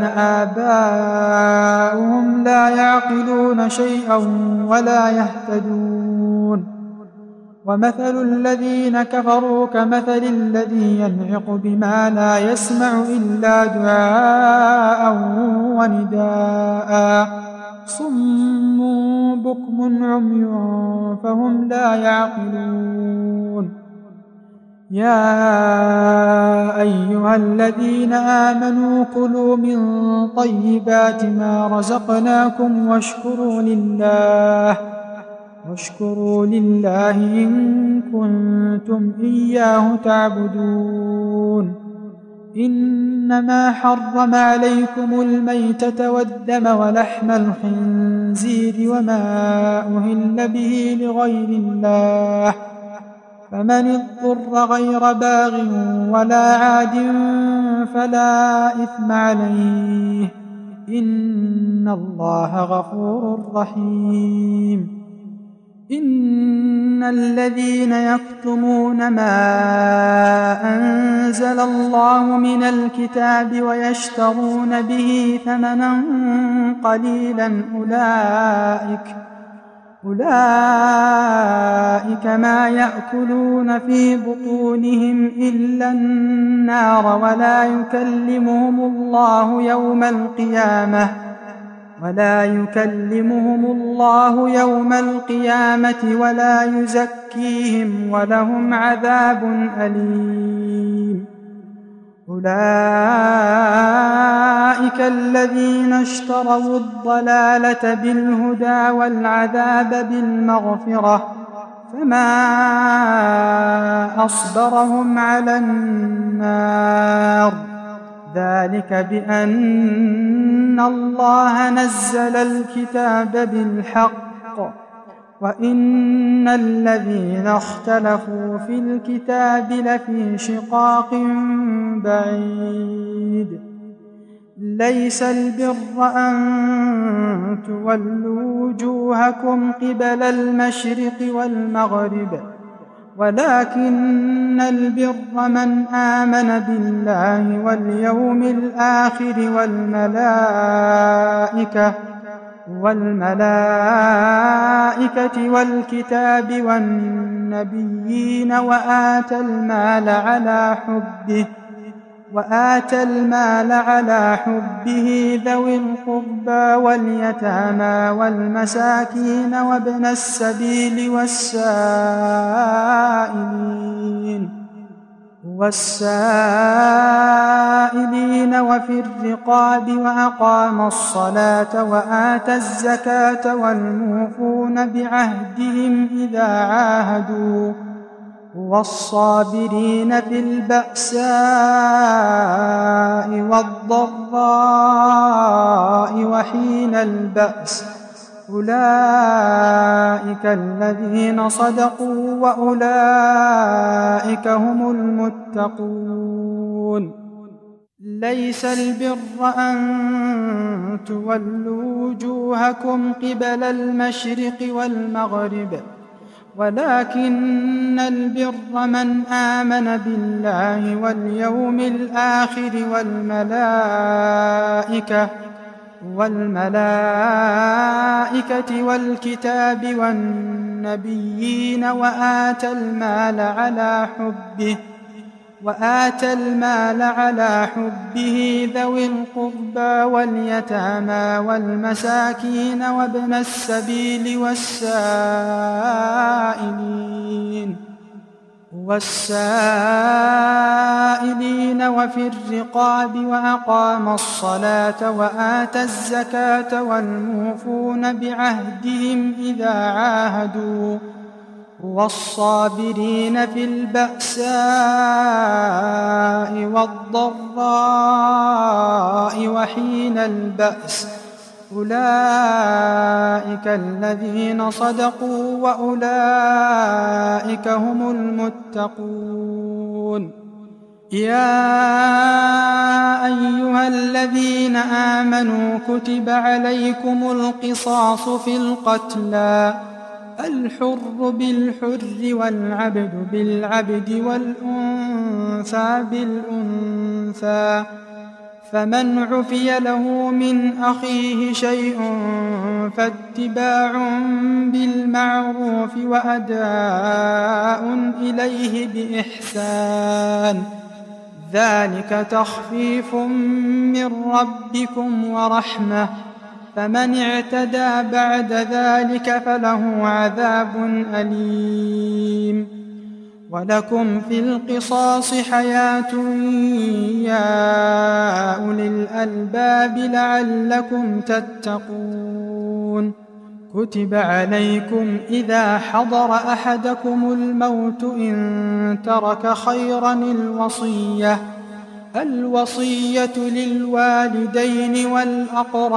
آباؤهم لا يعقلون شيئا ولا يهتدون. ومثل الذين كفروا كمثل الذي ينعق بما لا يسمع إلا دعاء ونداء صم بكم عمي فهم لا يعقلون. يا أيها الذين آمنوا كلوا من طيبات ما رزقناكم واشكروا لله واشكروا لله إن كنتم إياه تعبدون. إنما حرم عليكم الميتة والدم ولحم الخنزير وما أهل به لغير الله فمن اضطر غير باغ ولا عاد فلا إثم عليه إن الله غفور رحيم. إن الذين يكتمون ما أنزل الله من الكتاب ويشترون به ثمنا قليلا أولئك أولئك ما يأكلون في بطونهم إلا النار ولا يكلمهم الله يوم القيامة ولا يكلمهم الله يوم القيامة ولا يزكيهم ولهم عذاب أليم. أولئك الذين اشتروا الضلالة بالهدى والعذاب بالمغفرة فما أصبرهم على النار، ذلك بأن الله نزل الكتاب بالحق وإن الذين اختلفوا في الكتاب لفي شقاق بعيد. ليس البر أن تولوا وجوهكم قبل المشرق والمغرب ولكن البر من آمن بالله واليوم الآخر والملائكة والملائكة والكتاب والنبيين وآتى المال على حبه وآتى المال على حبه ذوي القربى واليتامى والمساكين وابن السبيل والسائلين والسائلين وفي الرقاب وأقام الصلاة وآتى الزكاة والموفون بعهدهم إذا عاهدوا والصابرين في البأساء والضراء وحين البأس أولئك الذين صدقوا وأولئك هم المتقون. ليس البر أن تولوا وجوهكم قبل المشرق والمغرب ولكن البر من آمن بالله واليوم الآخر والملائكة والملائكة والكتاب والنبيين وآتى المال على حبه وآتى المال على حبه ذوي القربى واليتامى والمساكين وابن السبيل والسائلين والسائلين وفي الرقاب وأقام الصلاة وآتى الزكاة والموفون بعهدهم إذا عاهدوا والصابرين في البأساء والضراء وحين البأس أولئك الذين صدقوا وأولئك هم المتقون. يا أيها الذين آمنوا كتب عليكم القصاص في القتلى الحر بالحر والعبد بالعبد والأنثى بالأنثى فمن عفي له من أخيه شيء فاتباع بالمعروف وأداء إليه بإحسان ذلك تخفيف من ربكم ورحمة فمن اعتدى بعد ذلك فله عذاب أليم. ولكم في القصاص حياة يا أولي الألباب لعلكم تتقون. كتب عليكم إذا حضر أحدكم الموت إن ترك خيرا الوصية الوصية للوالدين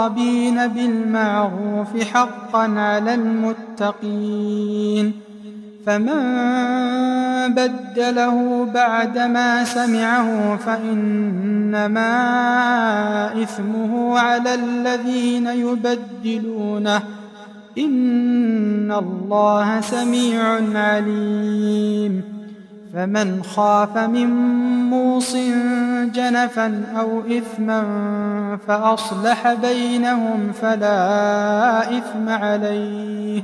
والأقربين بالمعروف حقا على المتقين. فمن بدله بعدما سمعه فإنما إثمه على الذين يبدلونه إن الله سميع عليم. فمن خاف من موص جنفا أو إثما فأصلح بينهم فلا إثم عليه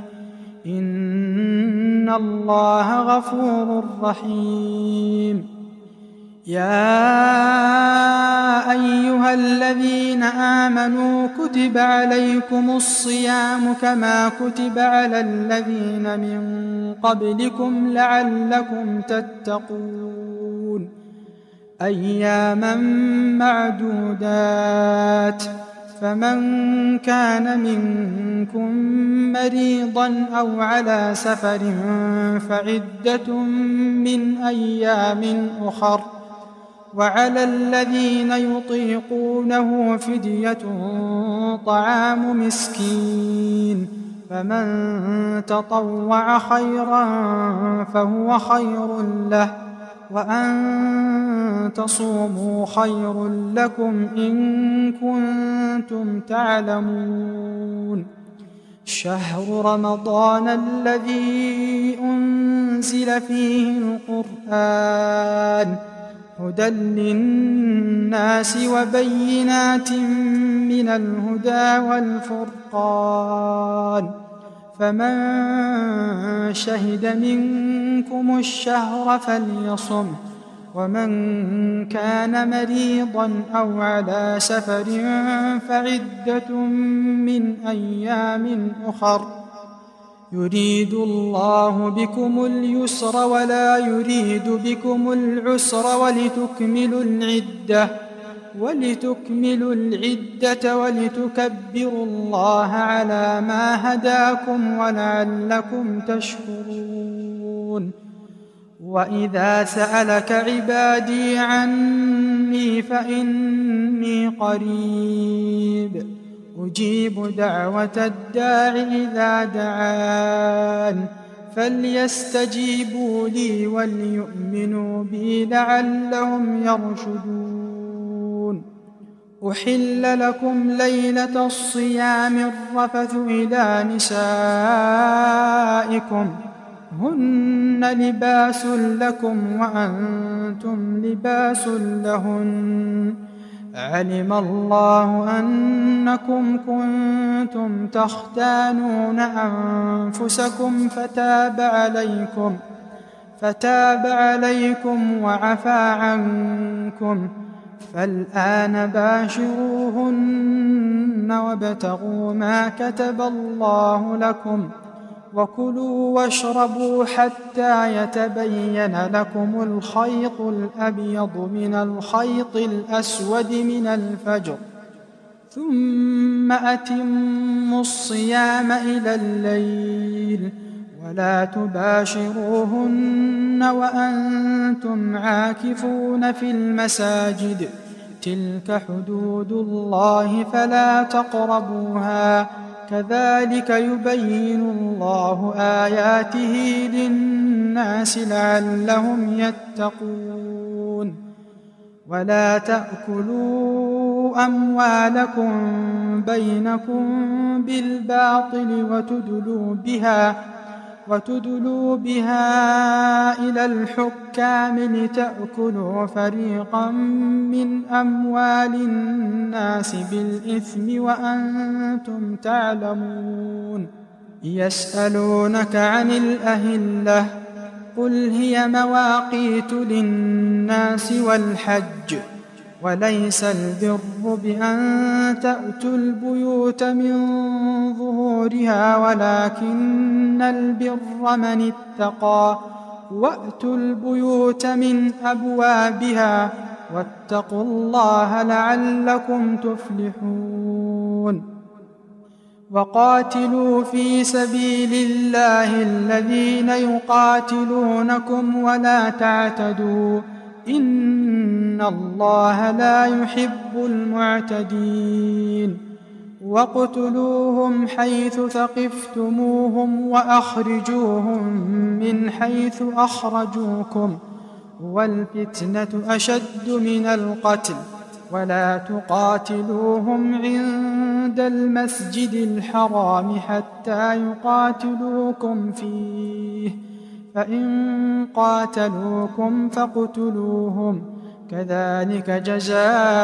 إن الله غفور رحيم. يا أيها الذين آمنوا كتب عليكم الصيام كما كتب على الذين من قبلكم لعلكم تتقون أياما معدودات. فمن كان منكم مريضا أو على سفر فعدة من أيام أخر وعلى الذين يطيقونه فدية طعام مسكين فمن تطوع خيرا فهو خير له وأن تصوموا خير لكم إن كنتم تعلمون. شهر رمضان الذي أنزل فيه القرآن هدى للناس وبينات من الهدى والفرقان فمن شهد منكم الشهر فليصم ومن كان مريضا أو على سفر فعدة من أيام أخر يريد الله بكم اليسر ولا يريد بكم العسر ولتكملوا العدة ولتكملوا العدة ولتكبروا الله على ما هداكم ولعلكم تشكرون. وإذا سألك عبادي عني فإني قريب أجيب دعوة الداع إذا دعان فليستجيبوا لي وليؤمنوا بي لعلهم يرشدون. أحل لكم ليلة الصيام الرفث إلى نسائكم هن لباس لكم وأنتم لباس لهن علم الله أنكم كنتم تختانون أنفسكم فتاب عليكم فتاب عليكم وعفى عنكم فالآن باشروهن وابتغوا ما كتب الله لكم وكلوا واشربوا حتى يتبين لكم الخيط الأبيض من الخيط الأسود من الفجر ثم أتموا الصيام إلى الليل ولا تباشروهن وأنتم عاكفون في المساجد تلك حدود الله فلا تقربوها كذلك يبين الله آياته للناس لعلهم يتقون. ولا تأكلوا أموالكم بينكم بالباطل وتدلوا بها وتدلوا بها إلى الحكام لتأكلوا فريقا من أموال الناس بالإثم وأنتم تعلمون. يسألونك عن الأهلة قل هي مواقيت للناس والحج وليس البر بأن تأتوا البيوت من ظهورها ولكن البر من اتقى وأتوا البيوت من أبوابها واتقوا الله لعلكم تفلحون. وقاتلوا في سبيل الله الذين يقاتلونكم ولا تعتدوا إن الله لا يحب المعتدين. واقتلوهم حيث ثقفتموهم وأخرجوهم من حيث أخرجوكم والفتنة أشد من القتل ولا تقاتلوهم عند المسجد الحرام حتى يقاتلوكم فيه فإن قاتلوكم فاقتلوهم كذلك جزاء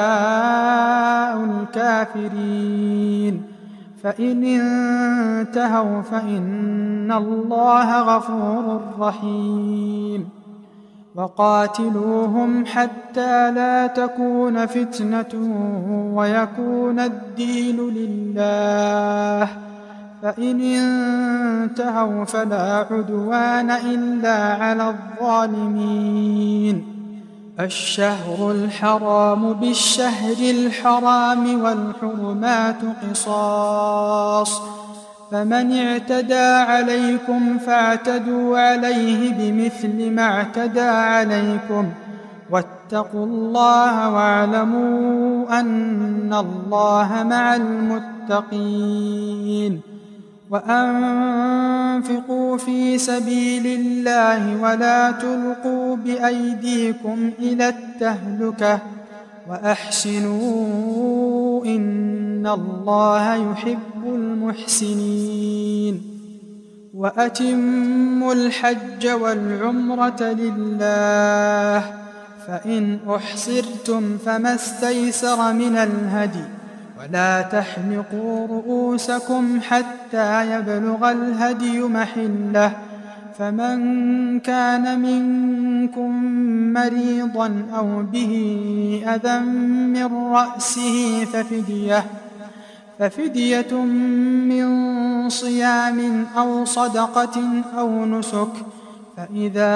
الكافرين فإن انتهوا فإن الله غفور رحيم وقاتلوهم حتى لا تكون فتنة ويكون الدين لله فإن انتهوا فلا عدوان إلا على الظالمين الشهر الحرام بالشهر الحرام والحرمات قصاص فمن اعتدى عليكم فاعتدوا عليه بمثل ما اعتدى عليكم واتقوا الله واعلموا أن الله مع المتقين وأنفقوا في سبيل الله ولا تلقوا بأيديكم إلى التهلكة وأحسنوا إن الله يحب المحسنين وأتموا الحج والعمرة لله فإن أحصرتم فما استيسر من الهدي ولا تحلقوا رؤوسكم حتى يبلغ الهدي محله فمن كان منكم مريضا أو به أذى من رأسه ففدية ففدية من صيام أو صدقة أو نسك فإذا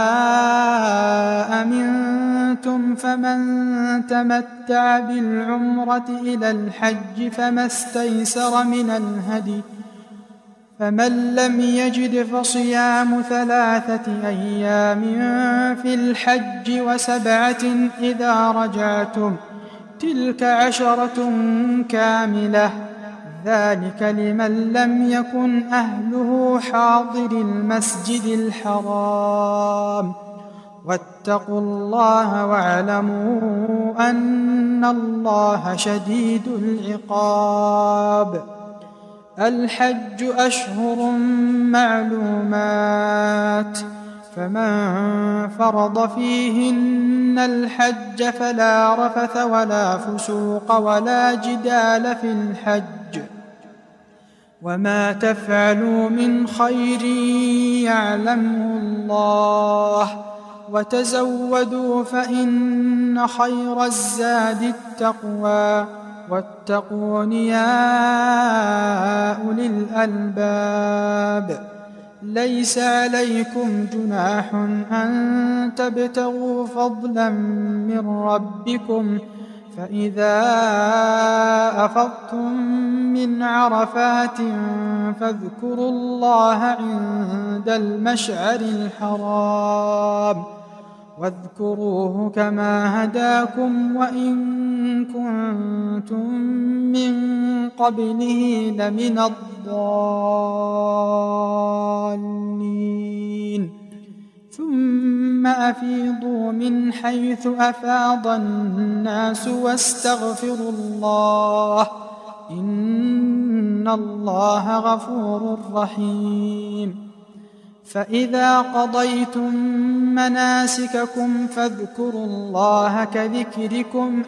أمنتم فمن تمتع بالعمرة إلى الحج فما استيسر من الهدي فمن لم يجد فصيام ثلاثة أيام في الحج وسبعة إذا رجعتم تلك عشرة كاملة ذلك لمن لم يكن أهله حاضر المسجد الحرام واتقوا الله واعلموا أن الله شديد العقاب الحج أشهر معلومات فمن فرض فيهن الحج فلا رفث ولا فسوق ولا جدال في الحج وما تفعلوا من خير يعلمه الله وتزودوا فإن خير الزاد التقوى واتقون يا أولي الألباب ليس عليكم جناح أن تبتغوا فضلا من ربكم فإذا أفضتم من عرفات فاذكروا الله عند المشعر الحرام واذكروه كما هداكم وإن كنتم من قبله لمن الضالين ثم أفيضوا من حيث أفاض الناس واستغفروا الله إن الله غفور رحيم فإذا قضيتم مناسككم فاذكروا الله كذكركم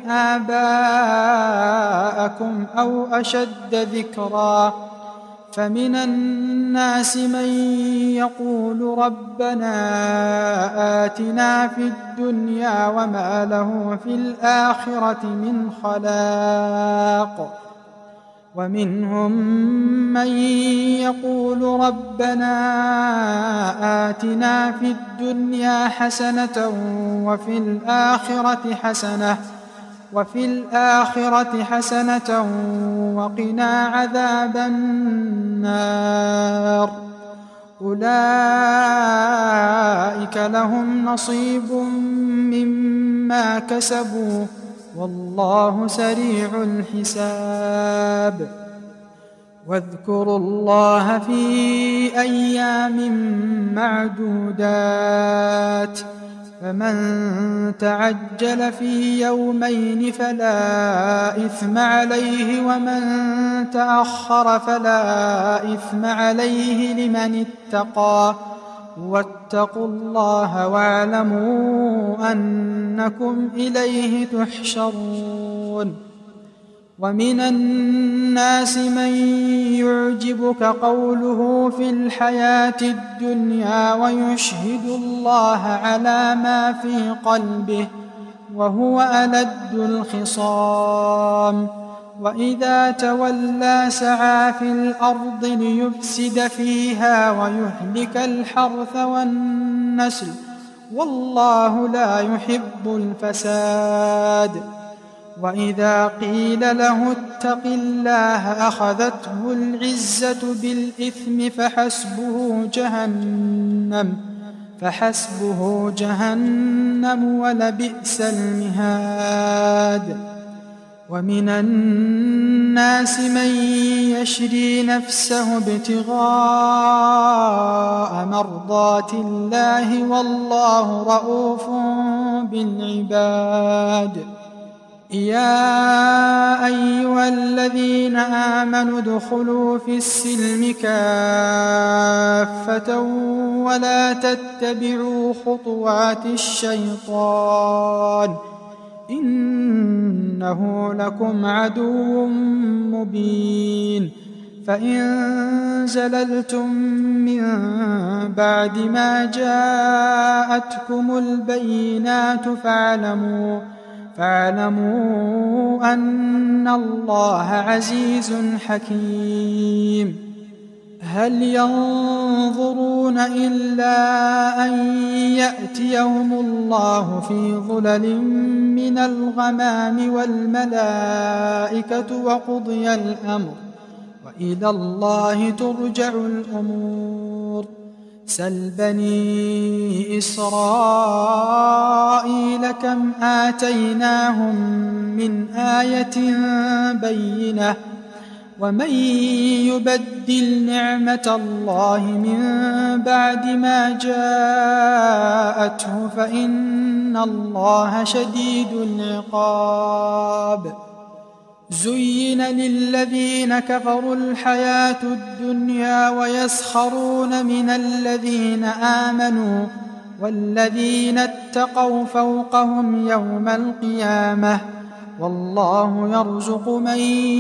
آباءكم أو أشد ذكرا فمن الناس من يقول ربنا آتنا في الدنيا وما له في الآخرة من خلاق ومنهم من يقول ربنا آتنا في الدنيا حسنة وفي الآخرة حسنة وفي الآخرة حسنة وقنا عذاب النار أولئك لهم نصيب مما كسبوا والله سريع الحساب واذكروا الله في أيام معدودات فمن تعجل في يومين فلا إثم عليه ومن تأخر فلا إثم عليه لمن اتقى واتقوا الله واعلموا أنكم إليه تحشرون. ومن الناس من يعجبك قوله في الحياة الدنيا ويشهد الله على ما في قلبه وهو ألد الخصام وإذا تولى سعى في الأرض ليفسد فيها ويهلك الحرث والنسل والله لا يحب الفساد. وإذا قيل له اتق الله أخذته العزة بالإثم فحسبه جهنم فحسبه جهنم ولبئس المهاد. ومن الناس من يشري نفسه ابتغاء مرضات الله والله رؤوف بالعباد. يا أيها الذين آمنوا ادخلوا في السلم كافة ولا تتبعوا خطوات الشيطان إنه لكم عدو مبين. فإن زللتم من بعد ما جاءتكم البينات فاعلموا فاعلموا أن الله عزيز حكيم. هل ينظرون إلا أن يأتيهم الله في ظلل من الغمام والملائكة وقضي الأمر وإلى الله ترجع الأمور. سل بني إسرائيل كم آتيناهم من آية بينة ومن يبدل نعمة الله من بعد ما جاءته فإن الله شديد العقاب. زين للذين كفروا الحياة الدنيا ويسخرون من الذين آمنوا والذين اتقوا فوقهم يوم القيامة والله يرزق من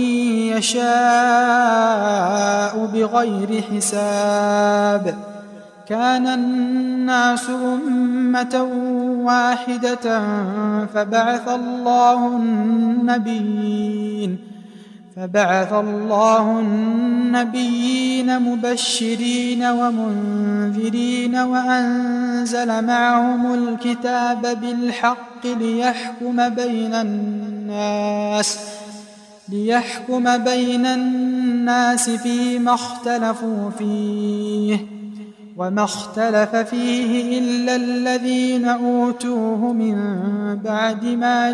يشاء بغير حساب. كان الناس أمة واحدة فبعث الله النبيين فبعث الله النبيين مبشرين ومنذرين وأنزل معهم الكتاب بالحق ليحكم بين الناس ليحكم بين الناس فيما اختلفوا فيه وما اختلف فيه إلا الذين أوتوه من بعد ما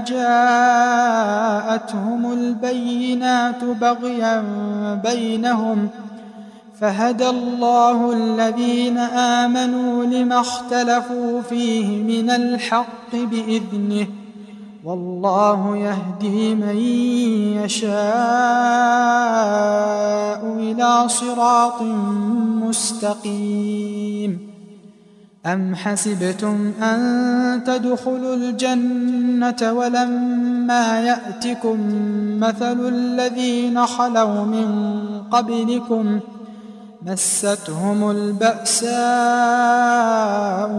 جاءتهم البينات بغيا بينهم فهدى الله الذين آمنوا لما اختلفوا فيه من الحق بإذنه والله يهدي من يشاء إلى صراط مستقيم. أم حسبتم أن تدخلوا الجنة ولما يأتكم مثل الذين خلوا من قبلكم مستهم البأساء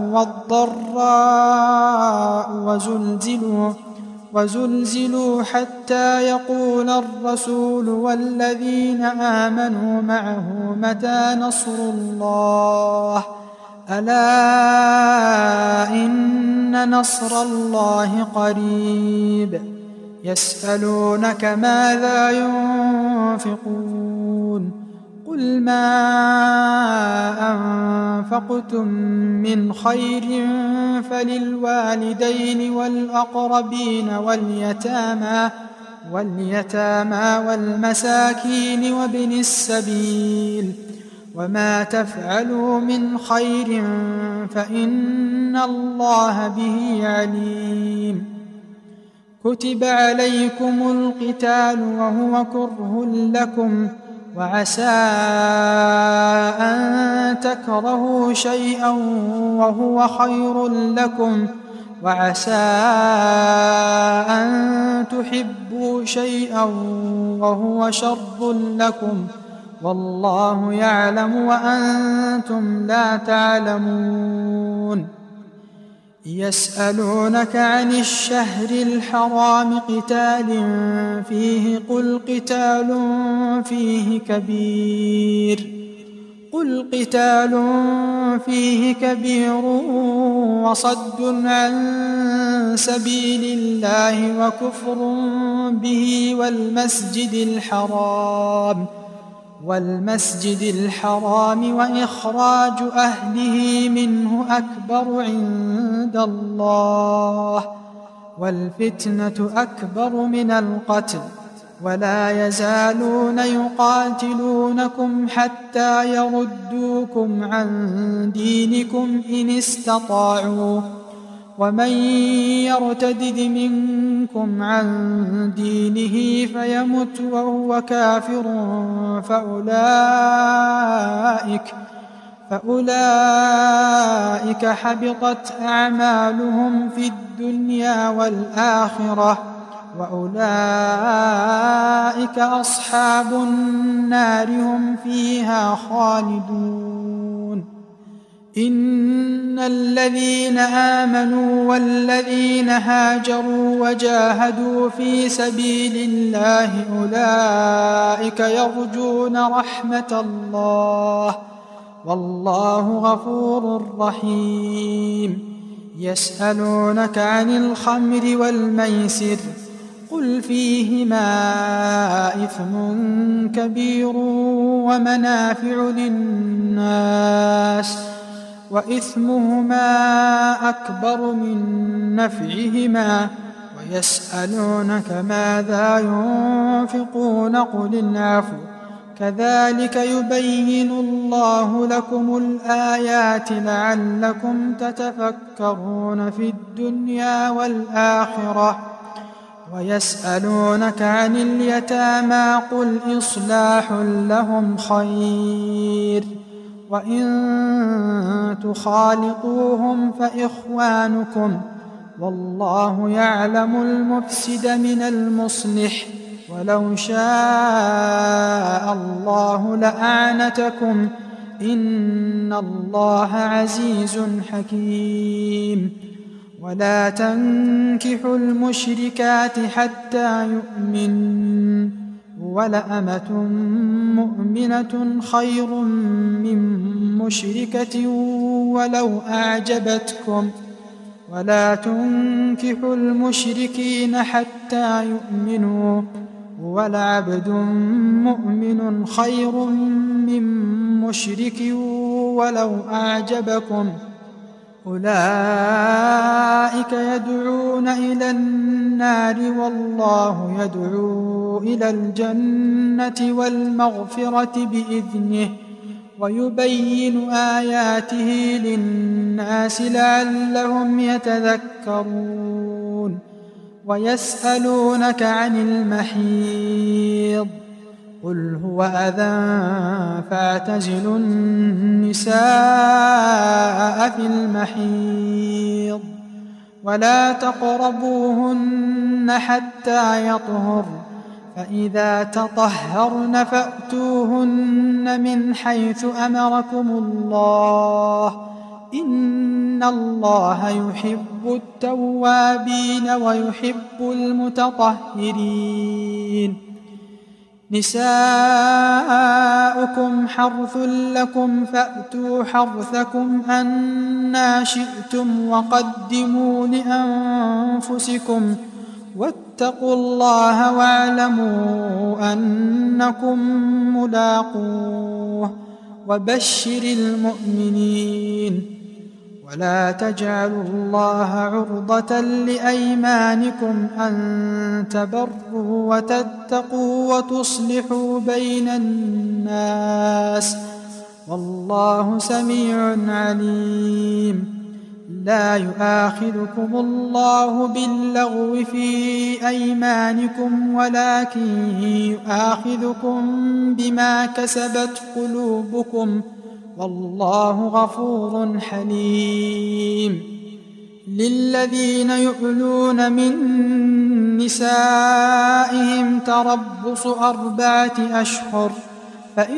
والضراء وزلزلوا وزلزلوا حتى يقول الرسول والذين آمنوا معه متى نصر الله ألا إن نصر الله قريب. يسألونك ماذا ينفقون قل ما أنفقتم من خير فللوالدين والأقربين واليتامى واليتامى والمساكين وابن السبيل، وما تفعلوا من خير فإن الله به عليم. كتب عليكم القتال وهو كره لكم، وعسى أن تكرهوا شيئا وهو خير لكم، وعسى أن تحبوا شيئا وهو شر لكم، والله يعلم وأنتم لا تعلمون. يسألونك عن الشهر الحرام قتال فيه قل قتال فيه كبير قل قتال فيه كبير وصد عن سبيل الله وكفر به والمسجد الحرام والمسجد الحرام وإخراج أهله منه أكبر عند الله، والفتنة أكبر من القتل، ولا يزالون يقاتلونكم حتى يردوكم عن دينكم إن استطاعوا، ومن يرتدد منكم عن دينه فيمت وهو كافر فأولئك, فأولئك حبطت أعمالهم في الدنيا والآخرة، وأولئك أصحاب النار هم فيها خالدون. إن الذين آمنوا والذين هاجروا وجاهدوا في سبيل الله أولئك يرجون رحمة الله، والله غفور رحيم. يسألونك عن الخمر والميسر قل فيهما إثم كبير ومنافع للناس، وإثمهما أكبر من نفعهما، ويسألونك ماذا ينفقون قل العفو، كذلك يبين الله لكم الآيات لعلكم تتفكرون في الدنيا والآخرة. ويسألونك عن اليتامى قل إصلاح لهم خير، وإن تخالطوهم فإخوانكم، والله يعلم المفسد من المصلح، ولو شاء الله لأعنتكم إن الله عزيز حكيم. ولا تنكحوا المشركات حتى يؤمنوا، ولأمة مؤمنة خير من مشركة ولو أعجبتكم، ولا تنكحوا المشركين حتى يؤمنوا، ولعبد مؤمن خير من مشرك ولو أعجبكم، أولئك يدعون إلى النار والله يدعو إلى الجنة والمغفرة بإذنه، ويبين آياته للناس لعلهم يتذكرون. ويسألونك عن المحيض قل هو أذى فاعتزلوا النساء في المحيض ولا تقربوهن حتى يطهرن، فإذا تطهرن فأتوهن من حيث أمركم الله، إن الله يحب التوابين ويحب المتطهرين. نساؤكم حرث لكم فأتوا حرثكم أنى شئتم وقدموا لأنفسكم واتقوا الله واعلموا أنكم ملاقوه، وبشر المؤمنين. ولا تجعلوا الله عرضة لأيمانكم أن تبروا وتتقوا وتصلحوا بين الناس والله سميع عليم. لا يؤاخذكم الله باللغو في أيمانكم ولكن يؤاخذكم بما كسبت قلوبكم والله غفور حليم. للذين يؤلون من نسائهم تربص أربعة أشهر فإن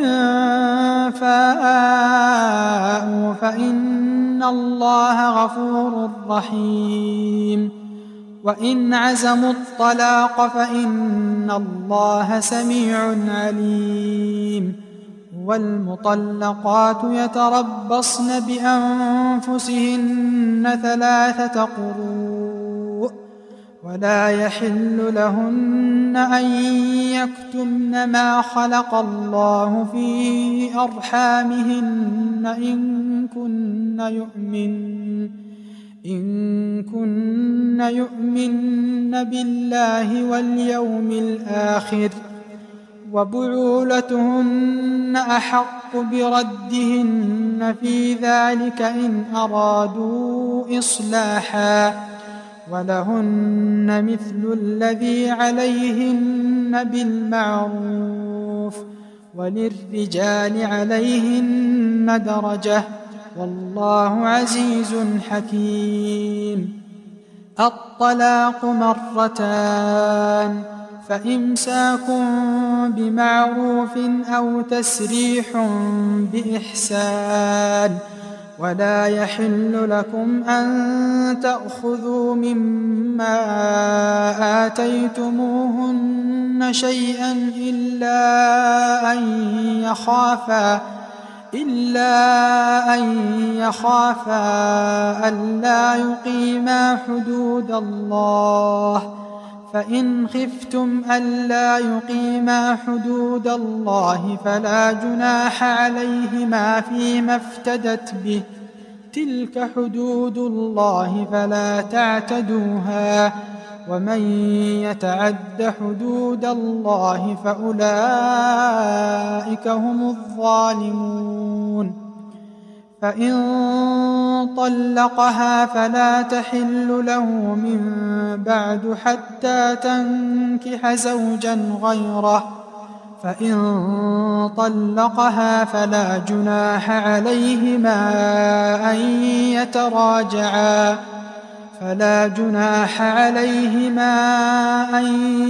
فاءوا فإن الله غفور رحيم. وإن عزموا الطلاق فإن الله سميع عليم. والمطلقات يتربصن بأنفسهن ثلاثة قروء ولا يحل لهن أن يكتمن ما خلق الله في أرحامهن إن كن يؤمن إن كن يؤمن بالله واليوم الآخر وبعولتهن أحق بردهن في ذلك إن أرادوا إصلاحا ولهن مثل الذي عليهن بالمعروف وللرجال عليهن درجة والله عزيز حكيم. الطلاق مرتان فإمساك بمعروف أو تسريح بإحسان ولا يحل لكم أن تأخذوا مما آتيتموهن شيئا إلا أن يخافا إلا أن يخافا ألا يقيما حدود الله فإن خفتم ألا يقيما حدود الله فلا جناح عليهما فيما افتدت به تلك حدود الله فلا تعتدوها ومن يتعد حدود الله فأولئك هم الظالمون. فإن طلقها فلا تحل له من بعد حتى تنكح زوجا غيره فإن طلقها فلا جناح عليهما أن يتراجعا فلا جناح عليهما أن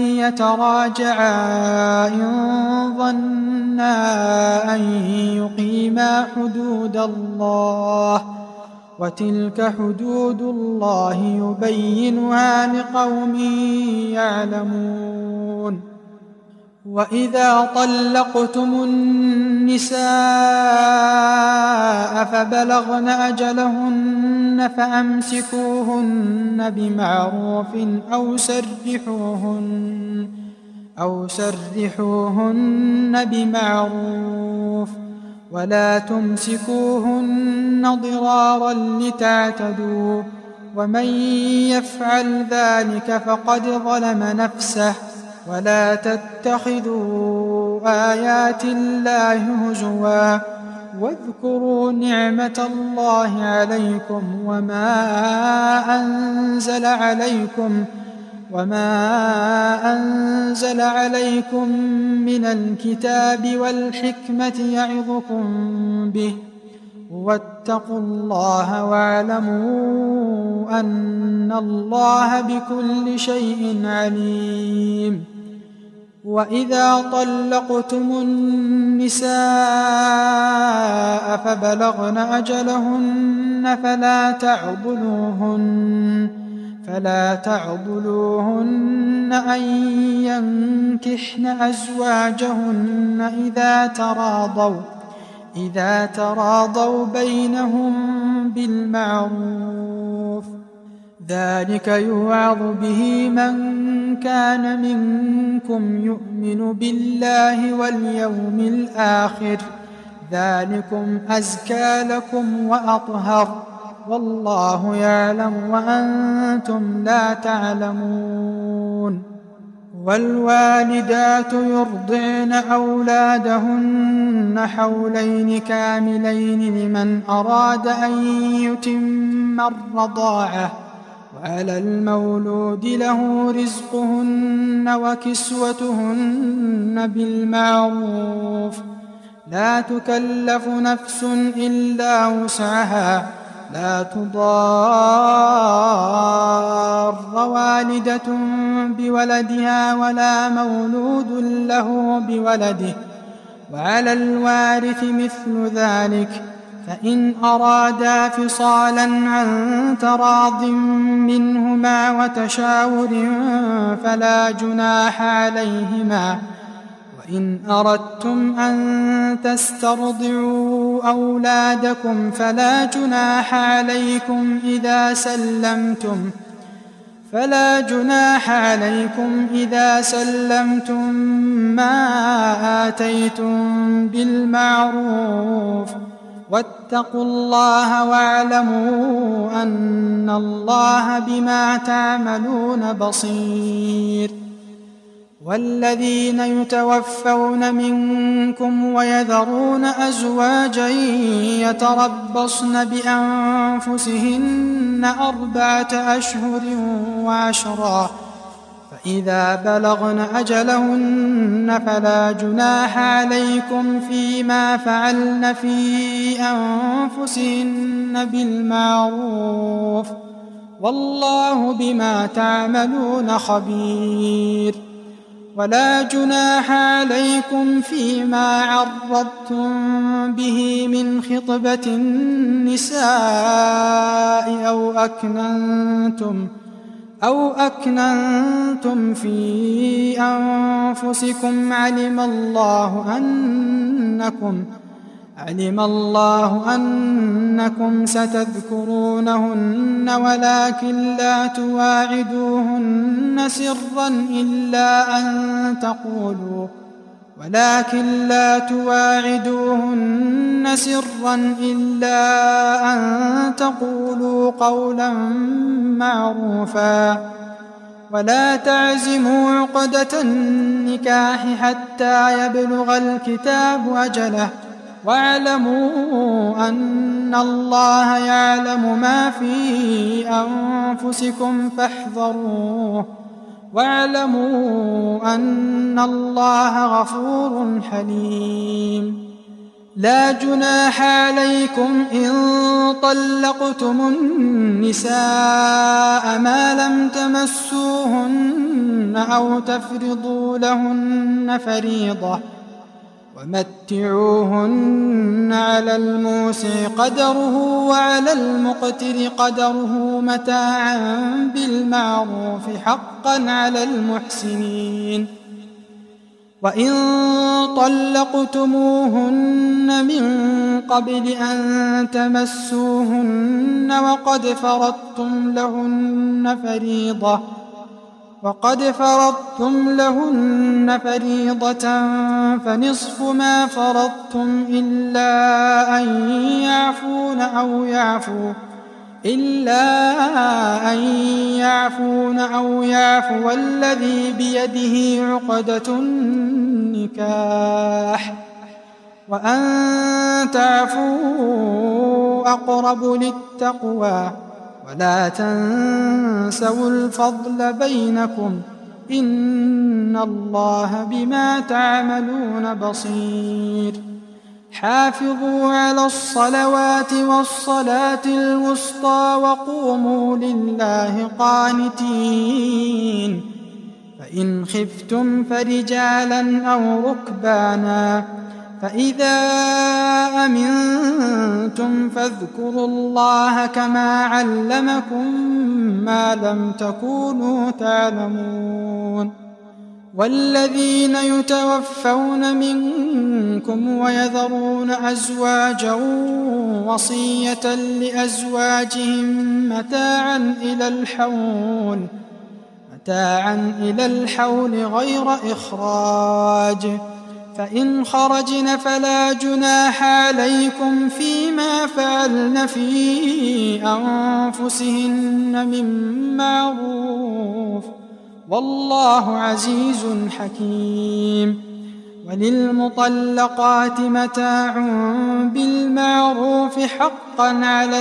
يتراجعا إن ظنا أن يقيما حدود الله وتلك حدود الله يبينها لقوم يعلمون. وإذا طلقتم النساء فبلغن أجلهن فأمسكوهن بمعروف أو سرحوهن أو سرحوهن بمعروف ولا تمسكوهن ضرارا لتعتدوا ومن يفعل ذلك فقد ظلم نفسه ولا تتخذوا آيات الله هزوا واذكروا نعمة الله عليكم وما أنزل عليكم وما أنزل عليكم من الكتاب والحكمة يعظكم به واتقوا الله واعلموا أن الله بكل شيء عليم. وإذا طلقتم النساء فبلغن أجلهن فلا تعضلوهن فلا تعضلوهن أن ينكحن أزواجهن إذا تراضوا إذا تراضوا بينهم بالمعروف ذلك يوعظ به من كان منكم يؤمن بالله واليوم الآخر ذلكم أزكى لكم وأطهر والله يعلم وأنتم لا تعلمون. والوالدات يرضعن أولادهن حولين كاملين لمن أراد أن يتم الرضاعة، وعلى المولود له رزقهن وكسوتهن بالمعروف، لا تكلف نفس إلا وسعها، لا تضار والدة بولدها ولا مولود له بولده، وعلى الوارث مثل ذلك، فإن أرادا فصالا عن تراض منهما وتشاور فلا جناح عليهما. وإن أردتم أن تسترضعوا أولادكم فلا جناح عليكم إذا سلمتم فلا جناح عليكم إذا سلمتم ما آتيتم بالمعروف، واتقوا الله واعلموا أن الله بما تعملون بصير. والذين يتوفون منكم ويذرون أزواجا يتربصن بأنفسهن أربعة أشهر وعشرا، فإذا بلغن أجلهن فلا جناح عليكم فيما فعلن في أنفسهن بالمعروف، والله بما تعملون خبير. ولا جناح عليكم فيما عرضتم به من خطبة النساء أو أكننتم أو أكننتم في أنفسكم، علم الله أنكم علم الله أنكم ستذكرونهن ولكن لا تواعدوهن سرا إلا أن تقولوا ولكن لا تواعدوهن سرا إلا أن تقولوا قولا معروفا، ولا تعزموا عقدة النكاح حتى يبلغ الكتاب أجله، واعلموا أن الله يعلم ما في أنفسكم فاحذروه، واعلموا أن الله غفور حليم. لا جناح عليكم إن طلقتم النساء ما لم تمسوهن أو تفرضوا لهن فريضة، ومتعوهن على الموسع قدره وعلى المقتر قدره متاعا بالمعروف حقا على المحسنين. وإن طلقتموهن من قبل أن تمسوهن وقد فرضتم لهن فريضة وقد فرضتم لهن فريضة فنصف ما فرضتم إلا أن يعفون أو يعفو إلا أن يعفون أو يعفو الذي بيده عقدة النكاح، وأن تعفوا أقرب للتقوى، ولا تنسوا الفضل بينكم إن الله بما تعملون بصير. حافظوا على الصلوات والصلاة الوسطى وقوموا لله قانتين، فإن خفتم فرجالا أو ركبانا، فإذا أمنتم فاذكروا الله كما علمكم ما لم تكونوا تعلمون. والذين يتوفون منكم ويذرون أزواجا وصية لأزواجهم متاعا إلى الحول متاعا إلى الحول غير إخراج، فإن خرجن فلا جناح عليكم فيما فعلن في أنفسهن من معروف والله عزيز حكيم. وللمطلقات متاع بالمعروف حقا على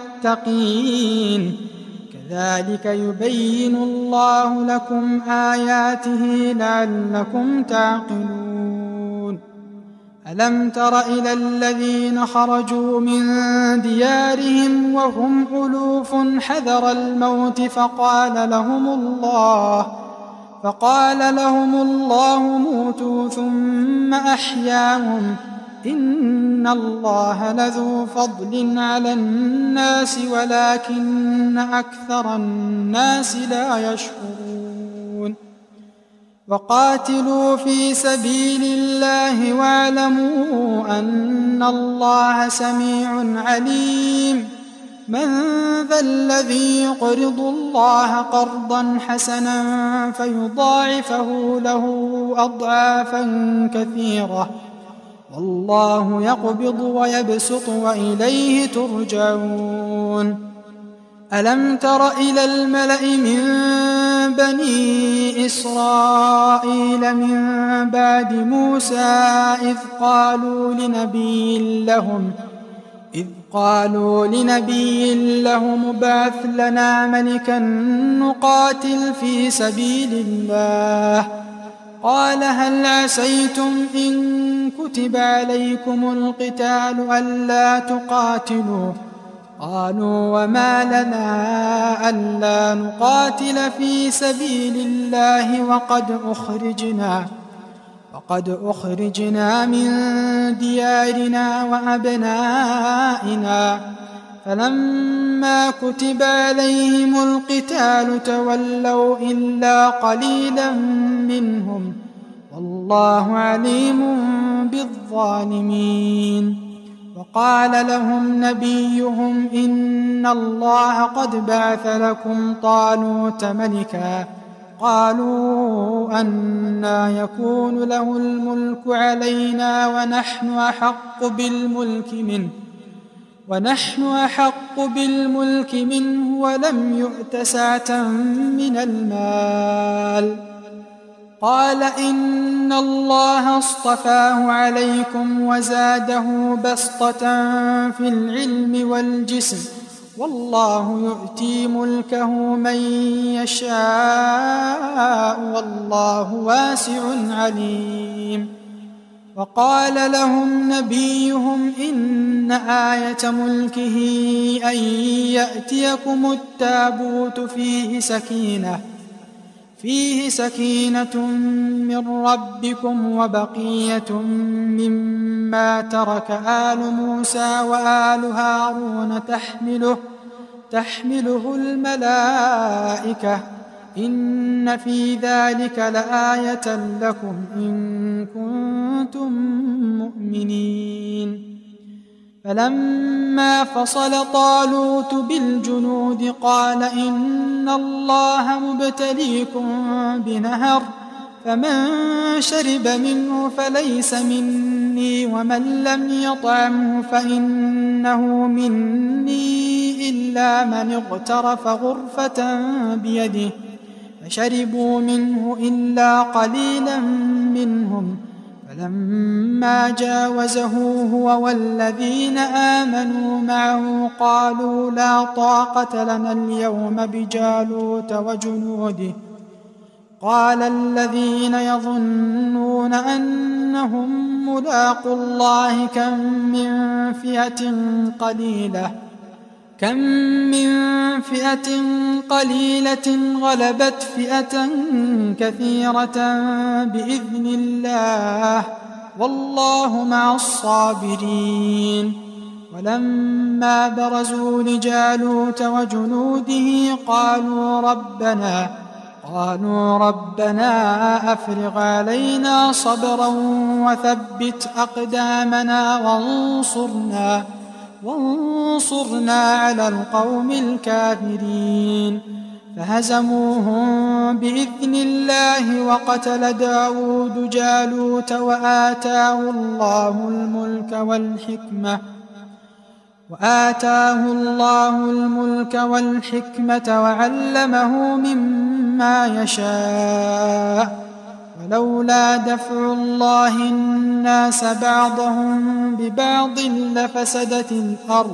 المتقين كذلك يبين الله لكم آياته لعلكم تعقلون. ألم تر إلى الذين خرجوا من ديارهم وهم ألوف حذر الموت فقال لهم الله فقال لهم الله موتوا ثم أحياهم إن الله لذو فضل على الناس ولكن أكثر الناس لا يشكرون. وقاتلوا في سبيل الله واعلموا أن الله سميع عليم. من ذا الذي يقرض الله قرضا حسنا فيضاعفه له أضعافا كثيرة والله يقبض ويبسط وإليه ترجعون. ألم تر إلى الملأ من بني إسرائيل من بعد موسى إذ قالوا لنبي لهم إذ قالوا لنبي لهم ابعث لنا ملكا نقاتل في سبيل الله قال هل عسيتم إن كتب عليكم القتال ألا تقاتلوا قالوا وما لنا ألا نقاتل في سبيل الله وقد أخرجنا وقد أخرجنا من ديارنا وأبنائنا فلما كتب عليهم القتال تولوا إلا قليلا منهم والله عليم بالظالمين. وقال لهم نبيهم إن الله قد بعث لكم طالوت ملكا قالوا أنى يكون له الملك علينا ونحن أحق بالملك منه ونحن أحق بالملك منه ولم يؤت سعة من المال قال إن الله اصطفاه عليكم وزاده بسطة في العلم والجسم والله يؤتي ملكه من يشاء والله واسع عليم. وقال لهم نبيهم إن آية ملكه أن يأتيكم التابوت فيه سكينة فيه سكينة من ربكم وبقية مما ترك آل موسى وآل هارون تحمله تحمله الملائكة إن في ذلك لآية لكم إن كنتم مؤمنين. فلما فصل طالوت بالجنود قال إن الله مبتليكم بنهر فمن شرب منه فليس مني ومن لم يطعمه فإنه مني إلا من اغترف غرفة بيده فشربوا منه إلا قليلا منهم فلما جاوزه هو والذين آمنوا معه قالوا لا طاقة لنا اليوم بجالوت وجنوده قال الذين يظنون أنهم ملاقو الله كم من فئة قليلة كم من فئة قليلة غلبت فئة كثيرة بإذن الله والله مع الصابرين. ولما برزوا لجالوت وجنوده قالوا ربنا قالوا ربنا أفرغ علينا صبرا وثبت أقدامنا وانصرنا وانصرنا على القوم الكافرين. فهزموهم بإذن الله وقتل داود جالوت وآتاه الله الملك والحكمة وآتاه الله الملك والحكمة وعلمه مما يشاء ولولا دفع الله الناس بعضهم ببعض لفسدت الأرض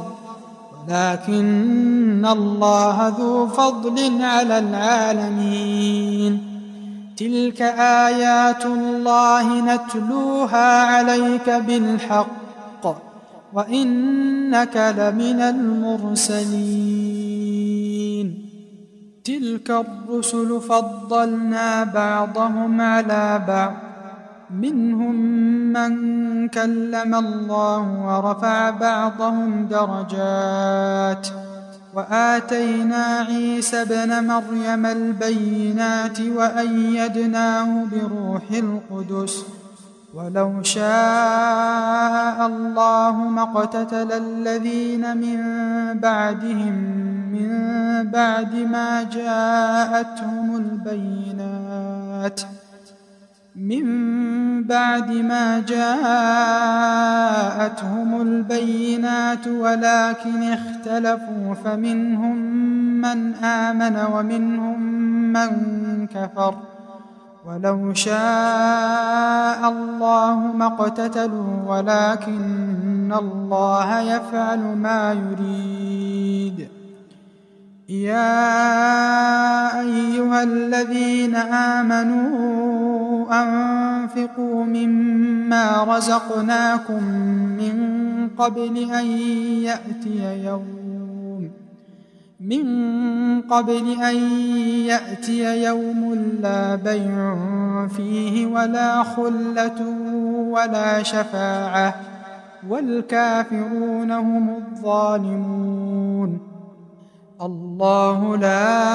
ولكن الله ذو فضل على العالمين تلك آيات الله نتلوها عليك بالحق وإنك لمن المرسلين تلك الرسل فضلنا بعضهم على بعض منهم من كلم الله ورفع بعضهم درجات وآتينا عيسى ابن مريم البينات وأيدناه بروح القدس ولو شاء الله ما اقتتل الذين من بعدهم من بعد ما جاءتهم البينات من بعد ما جاءتهم البينات ولكن اختلفوا فمنهم من آمن ومنهم من كفر ولو شاء الله ما اقتتلوا ولكن الله يفعل ما يريد يا أيها الذين آمنوا أنفقوا مما رزقناكم من قبل أن يأتي يوم من قبل أن يأتي يوم لا بيع فيه ولا خلة ولا شفاعة والكافرون هم الظالمون الله لا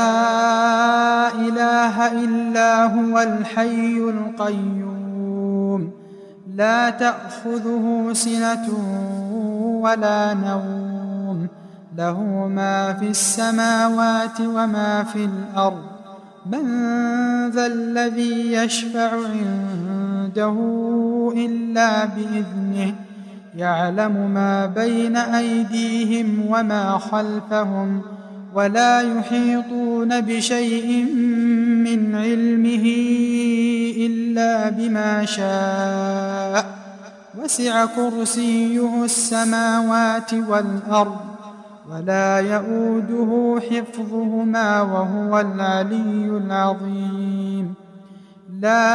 إله إلا هو الحي القيوم لا تأخذه سنة ولا نوم له ما في السماوات وما في الأرض من ذا الذي يشفع عنده إلا بإذنه يعلم ما بين أيديهم وما خلفهم ولا يحيطون بشيء من علمه إلا بما شاء وسع كرسيه السماوات والأرض ولا يؤوده حفظهما وهو العلي العظيم لا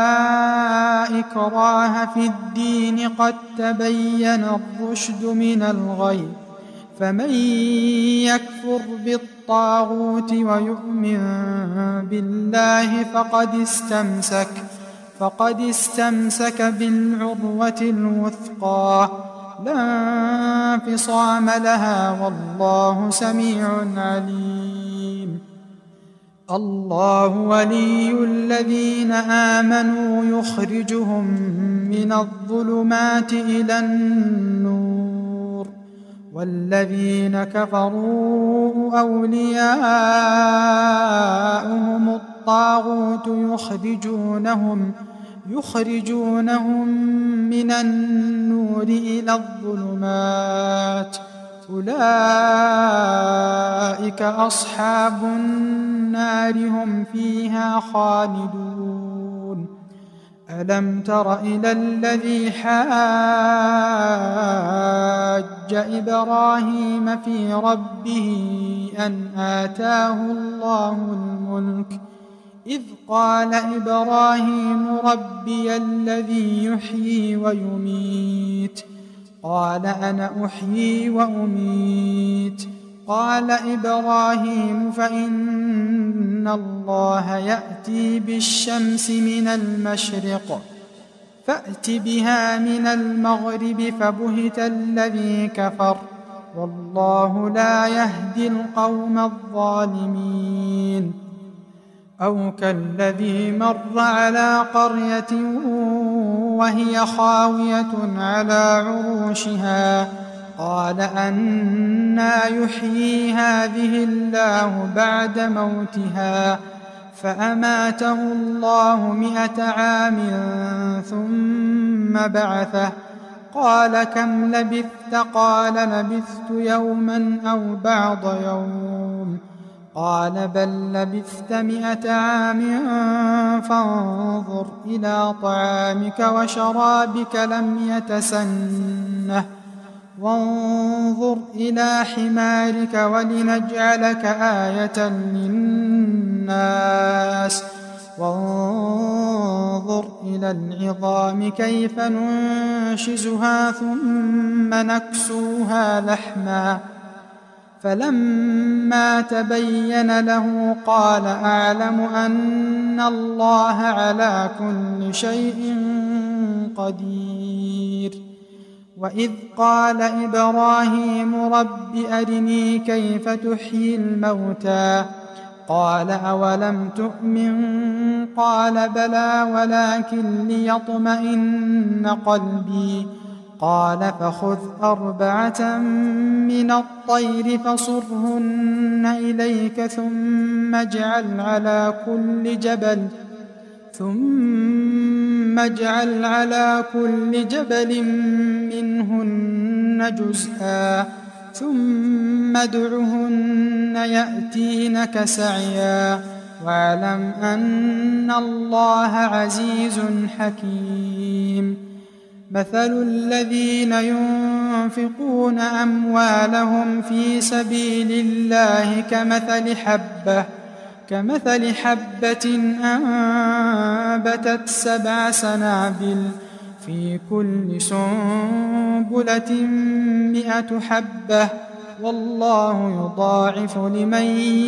إكراه في الدين قد تبين الرشد من الغي فمن يكفر بالطاغوت ويؤمن بالله فقد استمسك فقد استمسك بالعروة الوثقى لا انفصام لها والله سميع عليم الله ولي الذين آمنوا يخرجهم من الظلمات إلى النور والذين كفروا أولياؤهم الطاغوت يخرجونهم يخرجونهم من النور إلى الظلمات أولئك أصحاب النار هم فيها خالدون ألم تر إلى الذي حاج إبراهيم في ربه أن آتاه الله الملك إذ قال إبراهيم ربي الذي يحيي ويميت قال أنا أحيي وأميت قال إبراهيم فإن الله يأتي بالشمس من المشرق فأت بها من المغرب فبهت الذي كفر والله لا يهدي القوم الظالمين أو كالذي مر على قرية وهي خاوية على عروشها قال أنى يحيي هذه الله بعد موتها فأماته الله مئة عام ثم بعثه قال كم لبثت قال لبثت يوما أو بعض يوم قال بل لبثت مئة عام فانظر إلى طعامك وشرابك لم يتسنه وانظر إلى حمارك ولنجعلك آية للناس وانظر إلى العظام كيف ننشزها ثم نكسوها لحما فلما تبين له قال أعلم أن الله على كل شيء قدير وإذ قال إبراهيم رب أرني كيف تحيي الموتى قال أولم تؤمن قال بلى ولكن ليطمئن قلبي قال فخذ أربعة من الطير فصرهن إليك ثم اجعل على كل جبل ثم اجعل على كل جبل منهن جزءا ثم ادعهن يأتينك سعيا واعلم أن الله عزيز حكيم مثل الذين ينفقون أموالهم في سبيل الله كمثل حبة كمثل حبة أنبتت سبع سنابل في كل سنبلة مئة حبة والله يضاعف لمن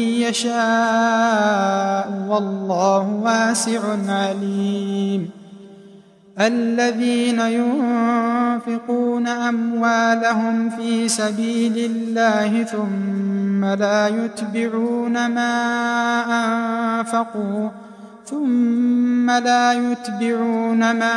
يشاء والله واسع عليم الذين ينفقون أموالهم في سبيل الله ثم لا يتبعون ما أنفقوا ثم لا يتبعون ما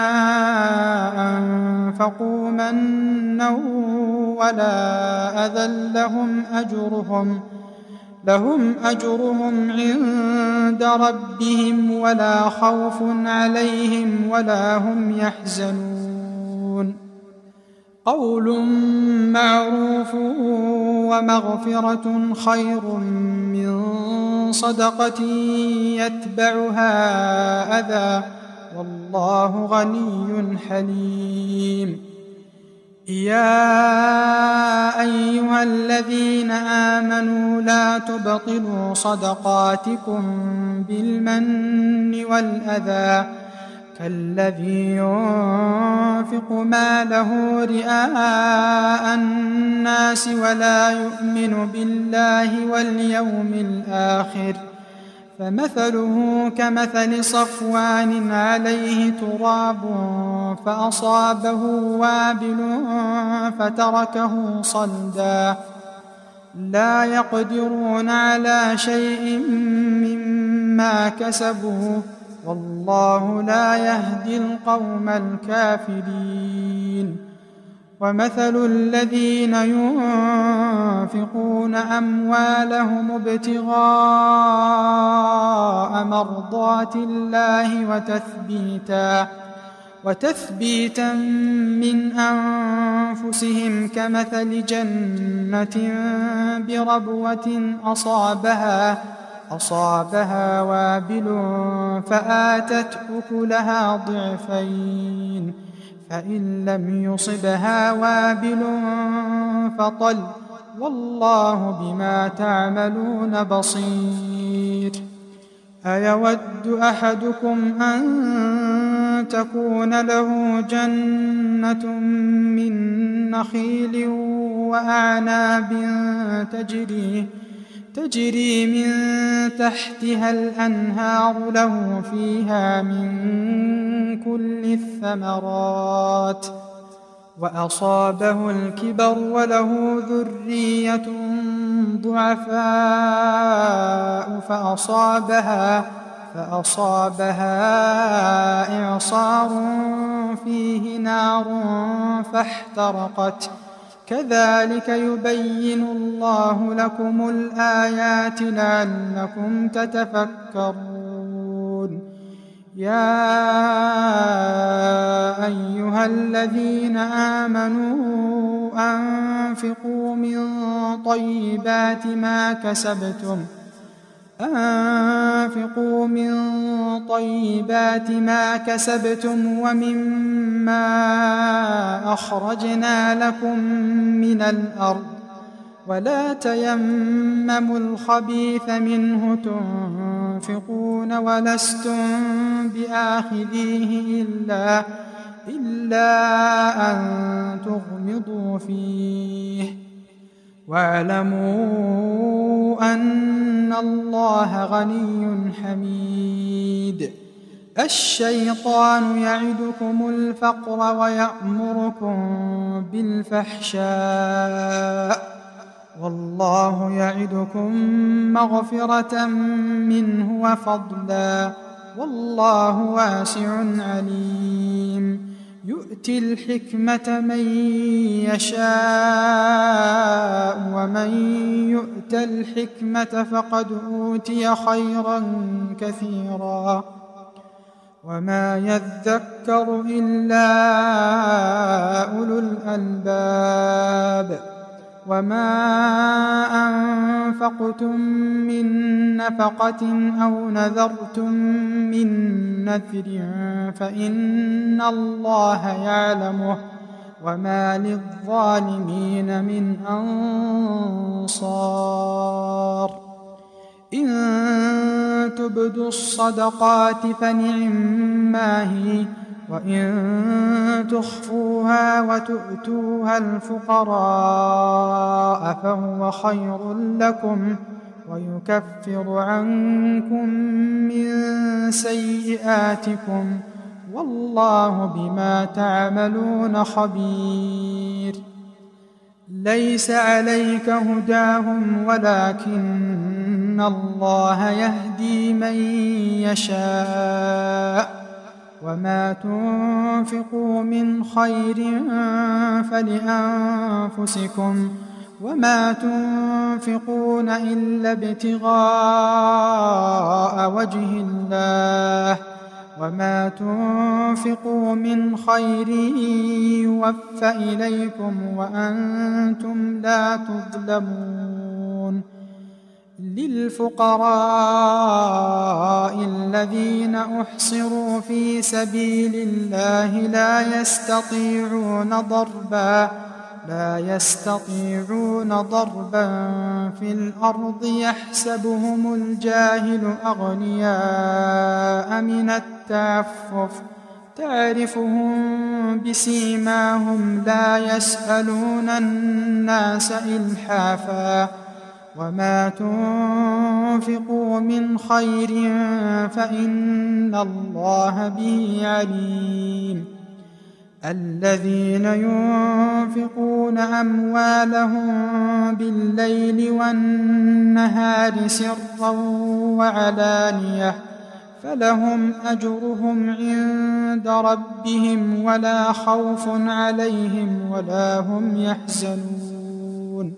أنفقوا منا ولا أذى لهم أجرهم لهم أجرهم عند ربهم ولا خوف عليهم ولا هم يحزنون قول معروف ومغفرة خير من صدقة يتبعها أذى والله غني حليم يا أيها الذين آمنوا لا تبطلوا صدقاتكم بالمن والأذى كالذي ينفق ماله رئاء الناس ولا يؤمن بالله واليوم الآخر فمثله كمثل صفوان عليه تراب فأصابه وابل فتركه صلدا لا يقدرون على شيء مما كسبوا والله لا يهدي القوم الكافرين ومثل الذين ينفقون أموالهم ابتغاء مرضات الله وتثبيتا وتثبيتا من أنفسهم كمثل جنة بربوة أصابها أصابها وابل فآتت أكلها ضعفين فإن لم يصبها وابل فطل والله بما تعملون بصير أيود أحدكم أن تكون له جنة من نخيل وأعناب تجري تجري من تحتها الأنهار له فيها من كل الثمرات وأصابه الكبر وله ذرية ضعفاء فأصابها فأصابها إعصار فيه نار فاحترقت كذلك يبين الله لكم الآيات لعلكم تتفكرون. يا أيها الذين آمنوا أنفقوا من طيبات ما كسبتم أنفقوا من طيبات ما كسبتم ومما أخرجنا لكم من الأرض ولا تيمموا الخبيث منه تنفقون ولستم بآخذيه إلا, إلا أن تغمضوا فيه واعلموا أن الله غني حميد. الشيطان يعدكم الفقر ويأمركم بالفحشاء والله يعدكم مغفرة منه وفضلا والله واسع عليم. يؤتي الحكمة من يشاء ومن يؤت الحكمة فقد أوتي خيرا كثيرا وما يذكر إلا أولو الألباب. وما أنفقتم من نفقة أو نذرتم من نذر فإن الله يعلمه وما للظالمين من أنصار. إن تبدوا الصدقات فنعما هي وإن تخفوها وتؤتوها الفقراء فهو خير لكم ويكفر عنكم من سيئاتكم والله بما تعملون خبير. ليس عليك هداهم ولكن الله يهدي من يشاء وما تنفقوا من خير فلأنفسكم وما تنفقون إلا ابتغاء وجه الله وما تنفقوا من خير يوفى إليكم وأنتم لا تظلمون. للفقراء الذين أحصروا في سبيل الله لا يستطيعون ضربا لا يستطيعون ضربا في الأرض يحسبهم الجاهل أغنياء من التعفف تعرفهم بسيماهم لا يسألون الناس إلحافا وما تنفقوا من خير فإن الله به عليم. الذين ينفقون أموالهم بالليل والنهار سرا وعلانية فلهم أجرهم عند ربهم ولا خوف عليهم ولا هم يحزنون.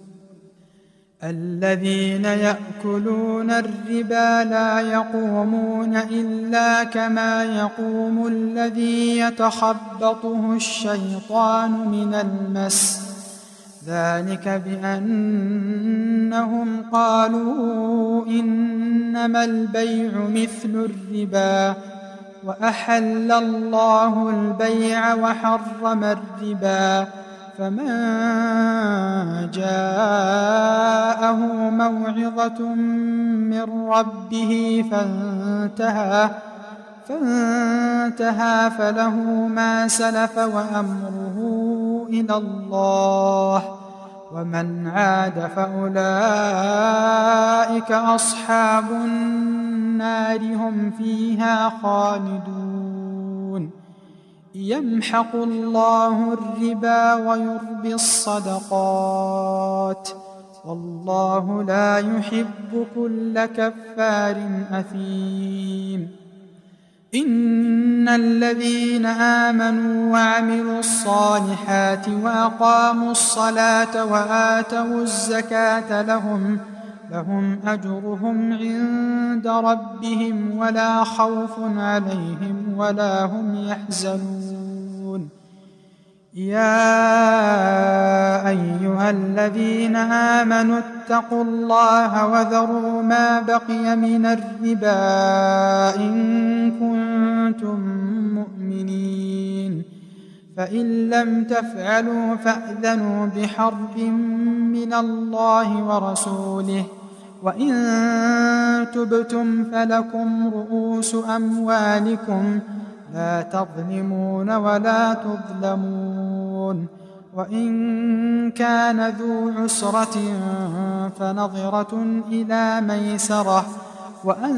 الذين يأكلون الربا لا يقومون إلا كما يقوم الذي يتخبطه الشيطان من المس ذلك بأنهم قالوا إنما البيع مثل الربا وأحل الله البيع وحرم الربا فمن جاءه موعظة من ربه فانتهى فانتهى فله ما سلف وأمره إلى الله ومن عاد فأولئك أصحاب النار هم فيها خالدون. يمحق الله الربا ويربي الصدقات والله لا يحب كل كفار أثيم. إن الذين آمنوا وعملوا الصالحات وأقاموا الصلاة وآتوا الزكاة لهم لهم أجرهم عند ربهم ولا خوف عليهم ولا هم يحزنون يا أيها الذين آمنوا اتقوا الله وذروا ما بقي من الربا إن كنتم مؤمنين فإن لم تفعلوا فأذنوا بحرب من الله ورسوله وإن تبتم فلكم رؤوس أموالكم لا تظلمون ولا تظلمون وإن كان ذو عسرة فنظرة إلى ميسرة وأن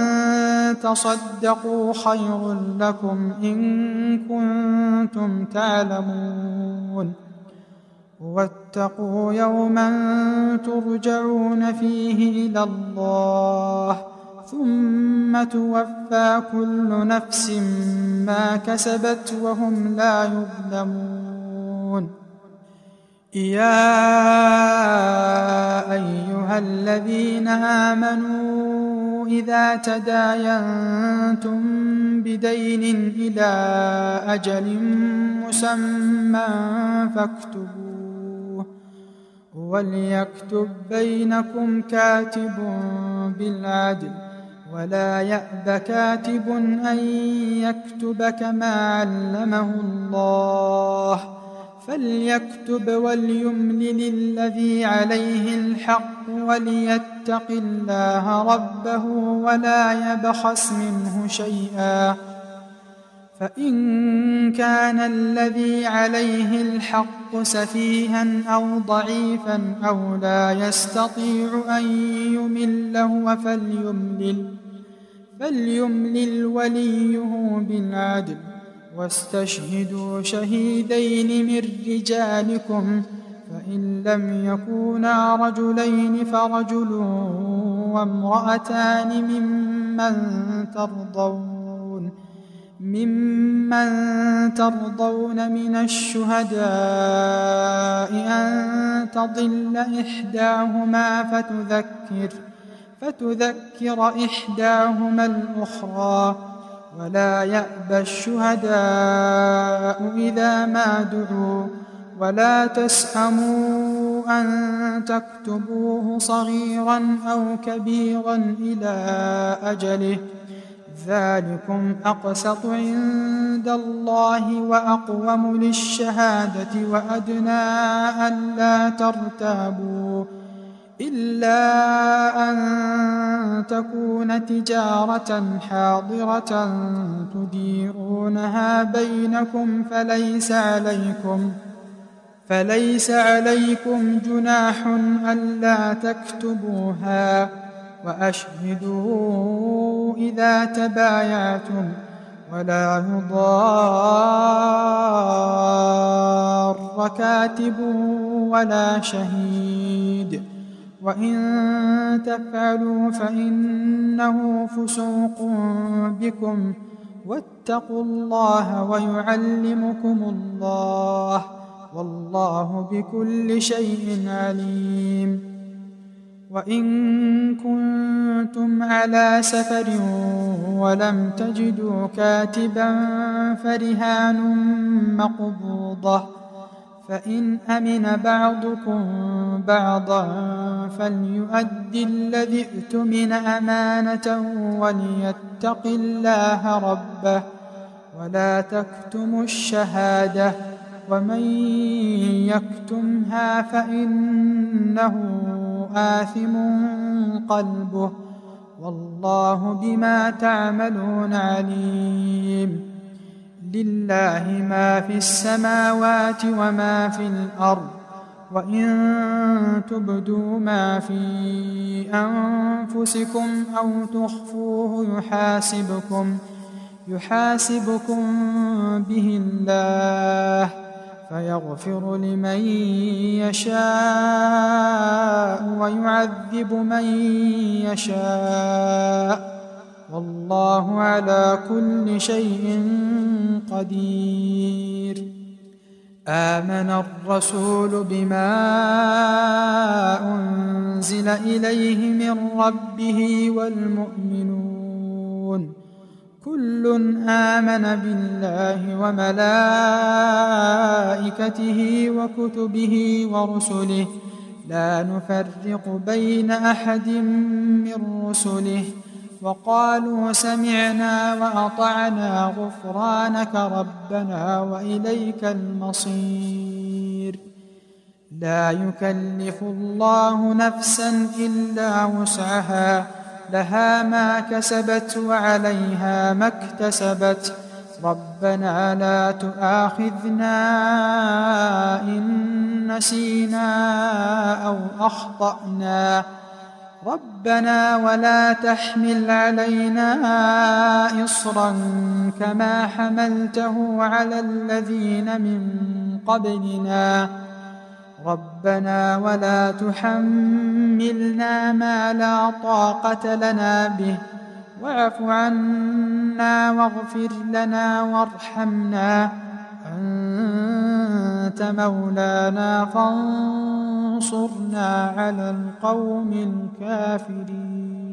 تصدقوا خير لكم إن كنتم تعلمون واتقوا يوما ترجعون فيه إلى الله ثم توفى كل نفس ما كسبت وهم لا يظلمون يا أيها الذين آمنوا إذا تداينتم بدين إلى أجل مسمى فاكتبوه وليكتب بينكم كاتب بالعدل ولا يأب كاتب أن يكتب كما علمه الله فليكتب وليملل الذي عليه الحق وليتق الله ربه ولا يبخس منه شيئا فإن كان الذي عليه الحق سفيها أو ضعيفا أو لا يستطيع أن يمل هو فليملل فليملل وليه بالعدل واستشهدوا شهيدين من رجالكم فإن لم يكونا رجلين فرجل وامرأتان ممن ترضون ممن ترضون من الشهداء أن تضل إحداهما فتذكر فتذكر إحداهما الأخرى ولا يأبى الشهداء إذا ما دعوا ولا تسأموا أن تكتبوه صغيرا أو كبيرا إلى أجله ذلكم أقسط عند الله وأقوم للشهادة وأدنى ألا ترتابوا إلا أن تكون تجارة حاضرة تديرونها بينكم فليس عليكم فليس عليكم جناح ألا تكتبوها وأشهدوا إذا تبايعتم ولا يضار كاتب ولا شهيد وإن تفعلوا فإنه فسوق بكم واتقوا الله ويعلمكم الله والله بكل شيء عليم وإن كنتم على سفر ولم تجدوا كاتبا فرهان مقبوضة فإن أمن بعضكم بعضا فليؤدي الذي ائتمن أمانته وليتق الله ربه ولا تكتموا الشهادة ومن يكتمها فإنه آثم قلبه والله بما تعملون عليم لله ما في السماوات وما في الأرض وإن تبدوا ما في أنفسكم أو تخفوه يحاسبكم يحاسبكم به الله فيغفر لمن يشاء ويعذب من يشاء والله على كل شيء قدير. آمن الرسول بما أنزل إليه من ربه والمؤمنون كل آمن بالله وملائكته وكتبه ورسله لا نفرق بين أحد من رسله وقالوا سمعنا وأطعنا غفرانك ربنا وإليك المصير. لا يكلف الله نفسا إلا وسعها لها ما كسبت وعليها ما اكتسبت ربنا لا تؤاخذنا إن نسينا أو أخطأنا ربنا ولا تحمل علينا إصرا كما حملته على الذين من قبلنا ربنا ولا تحملنا ما لا طاقة لنا به واعف عنا واغفر لنا وارحمنا أنت مولانا فانصرنا على القوم الكافرين.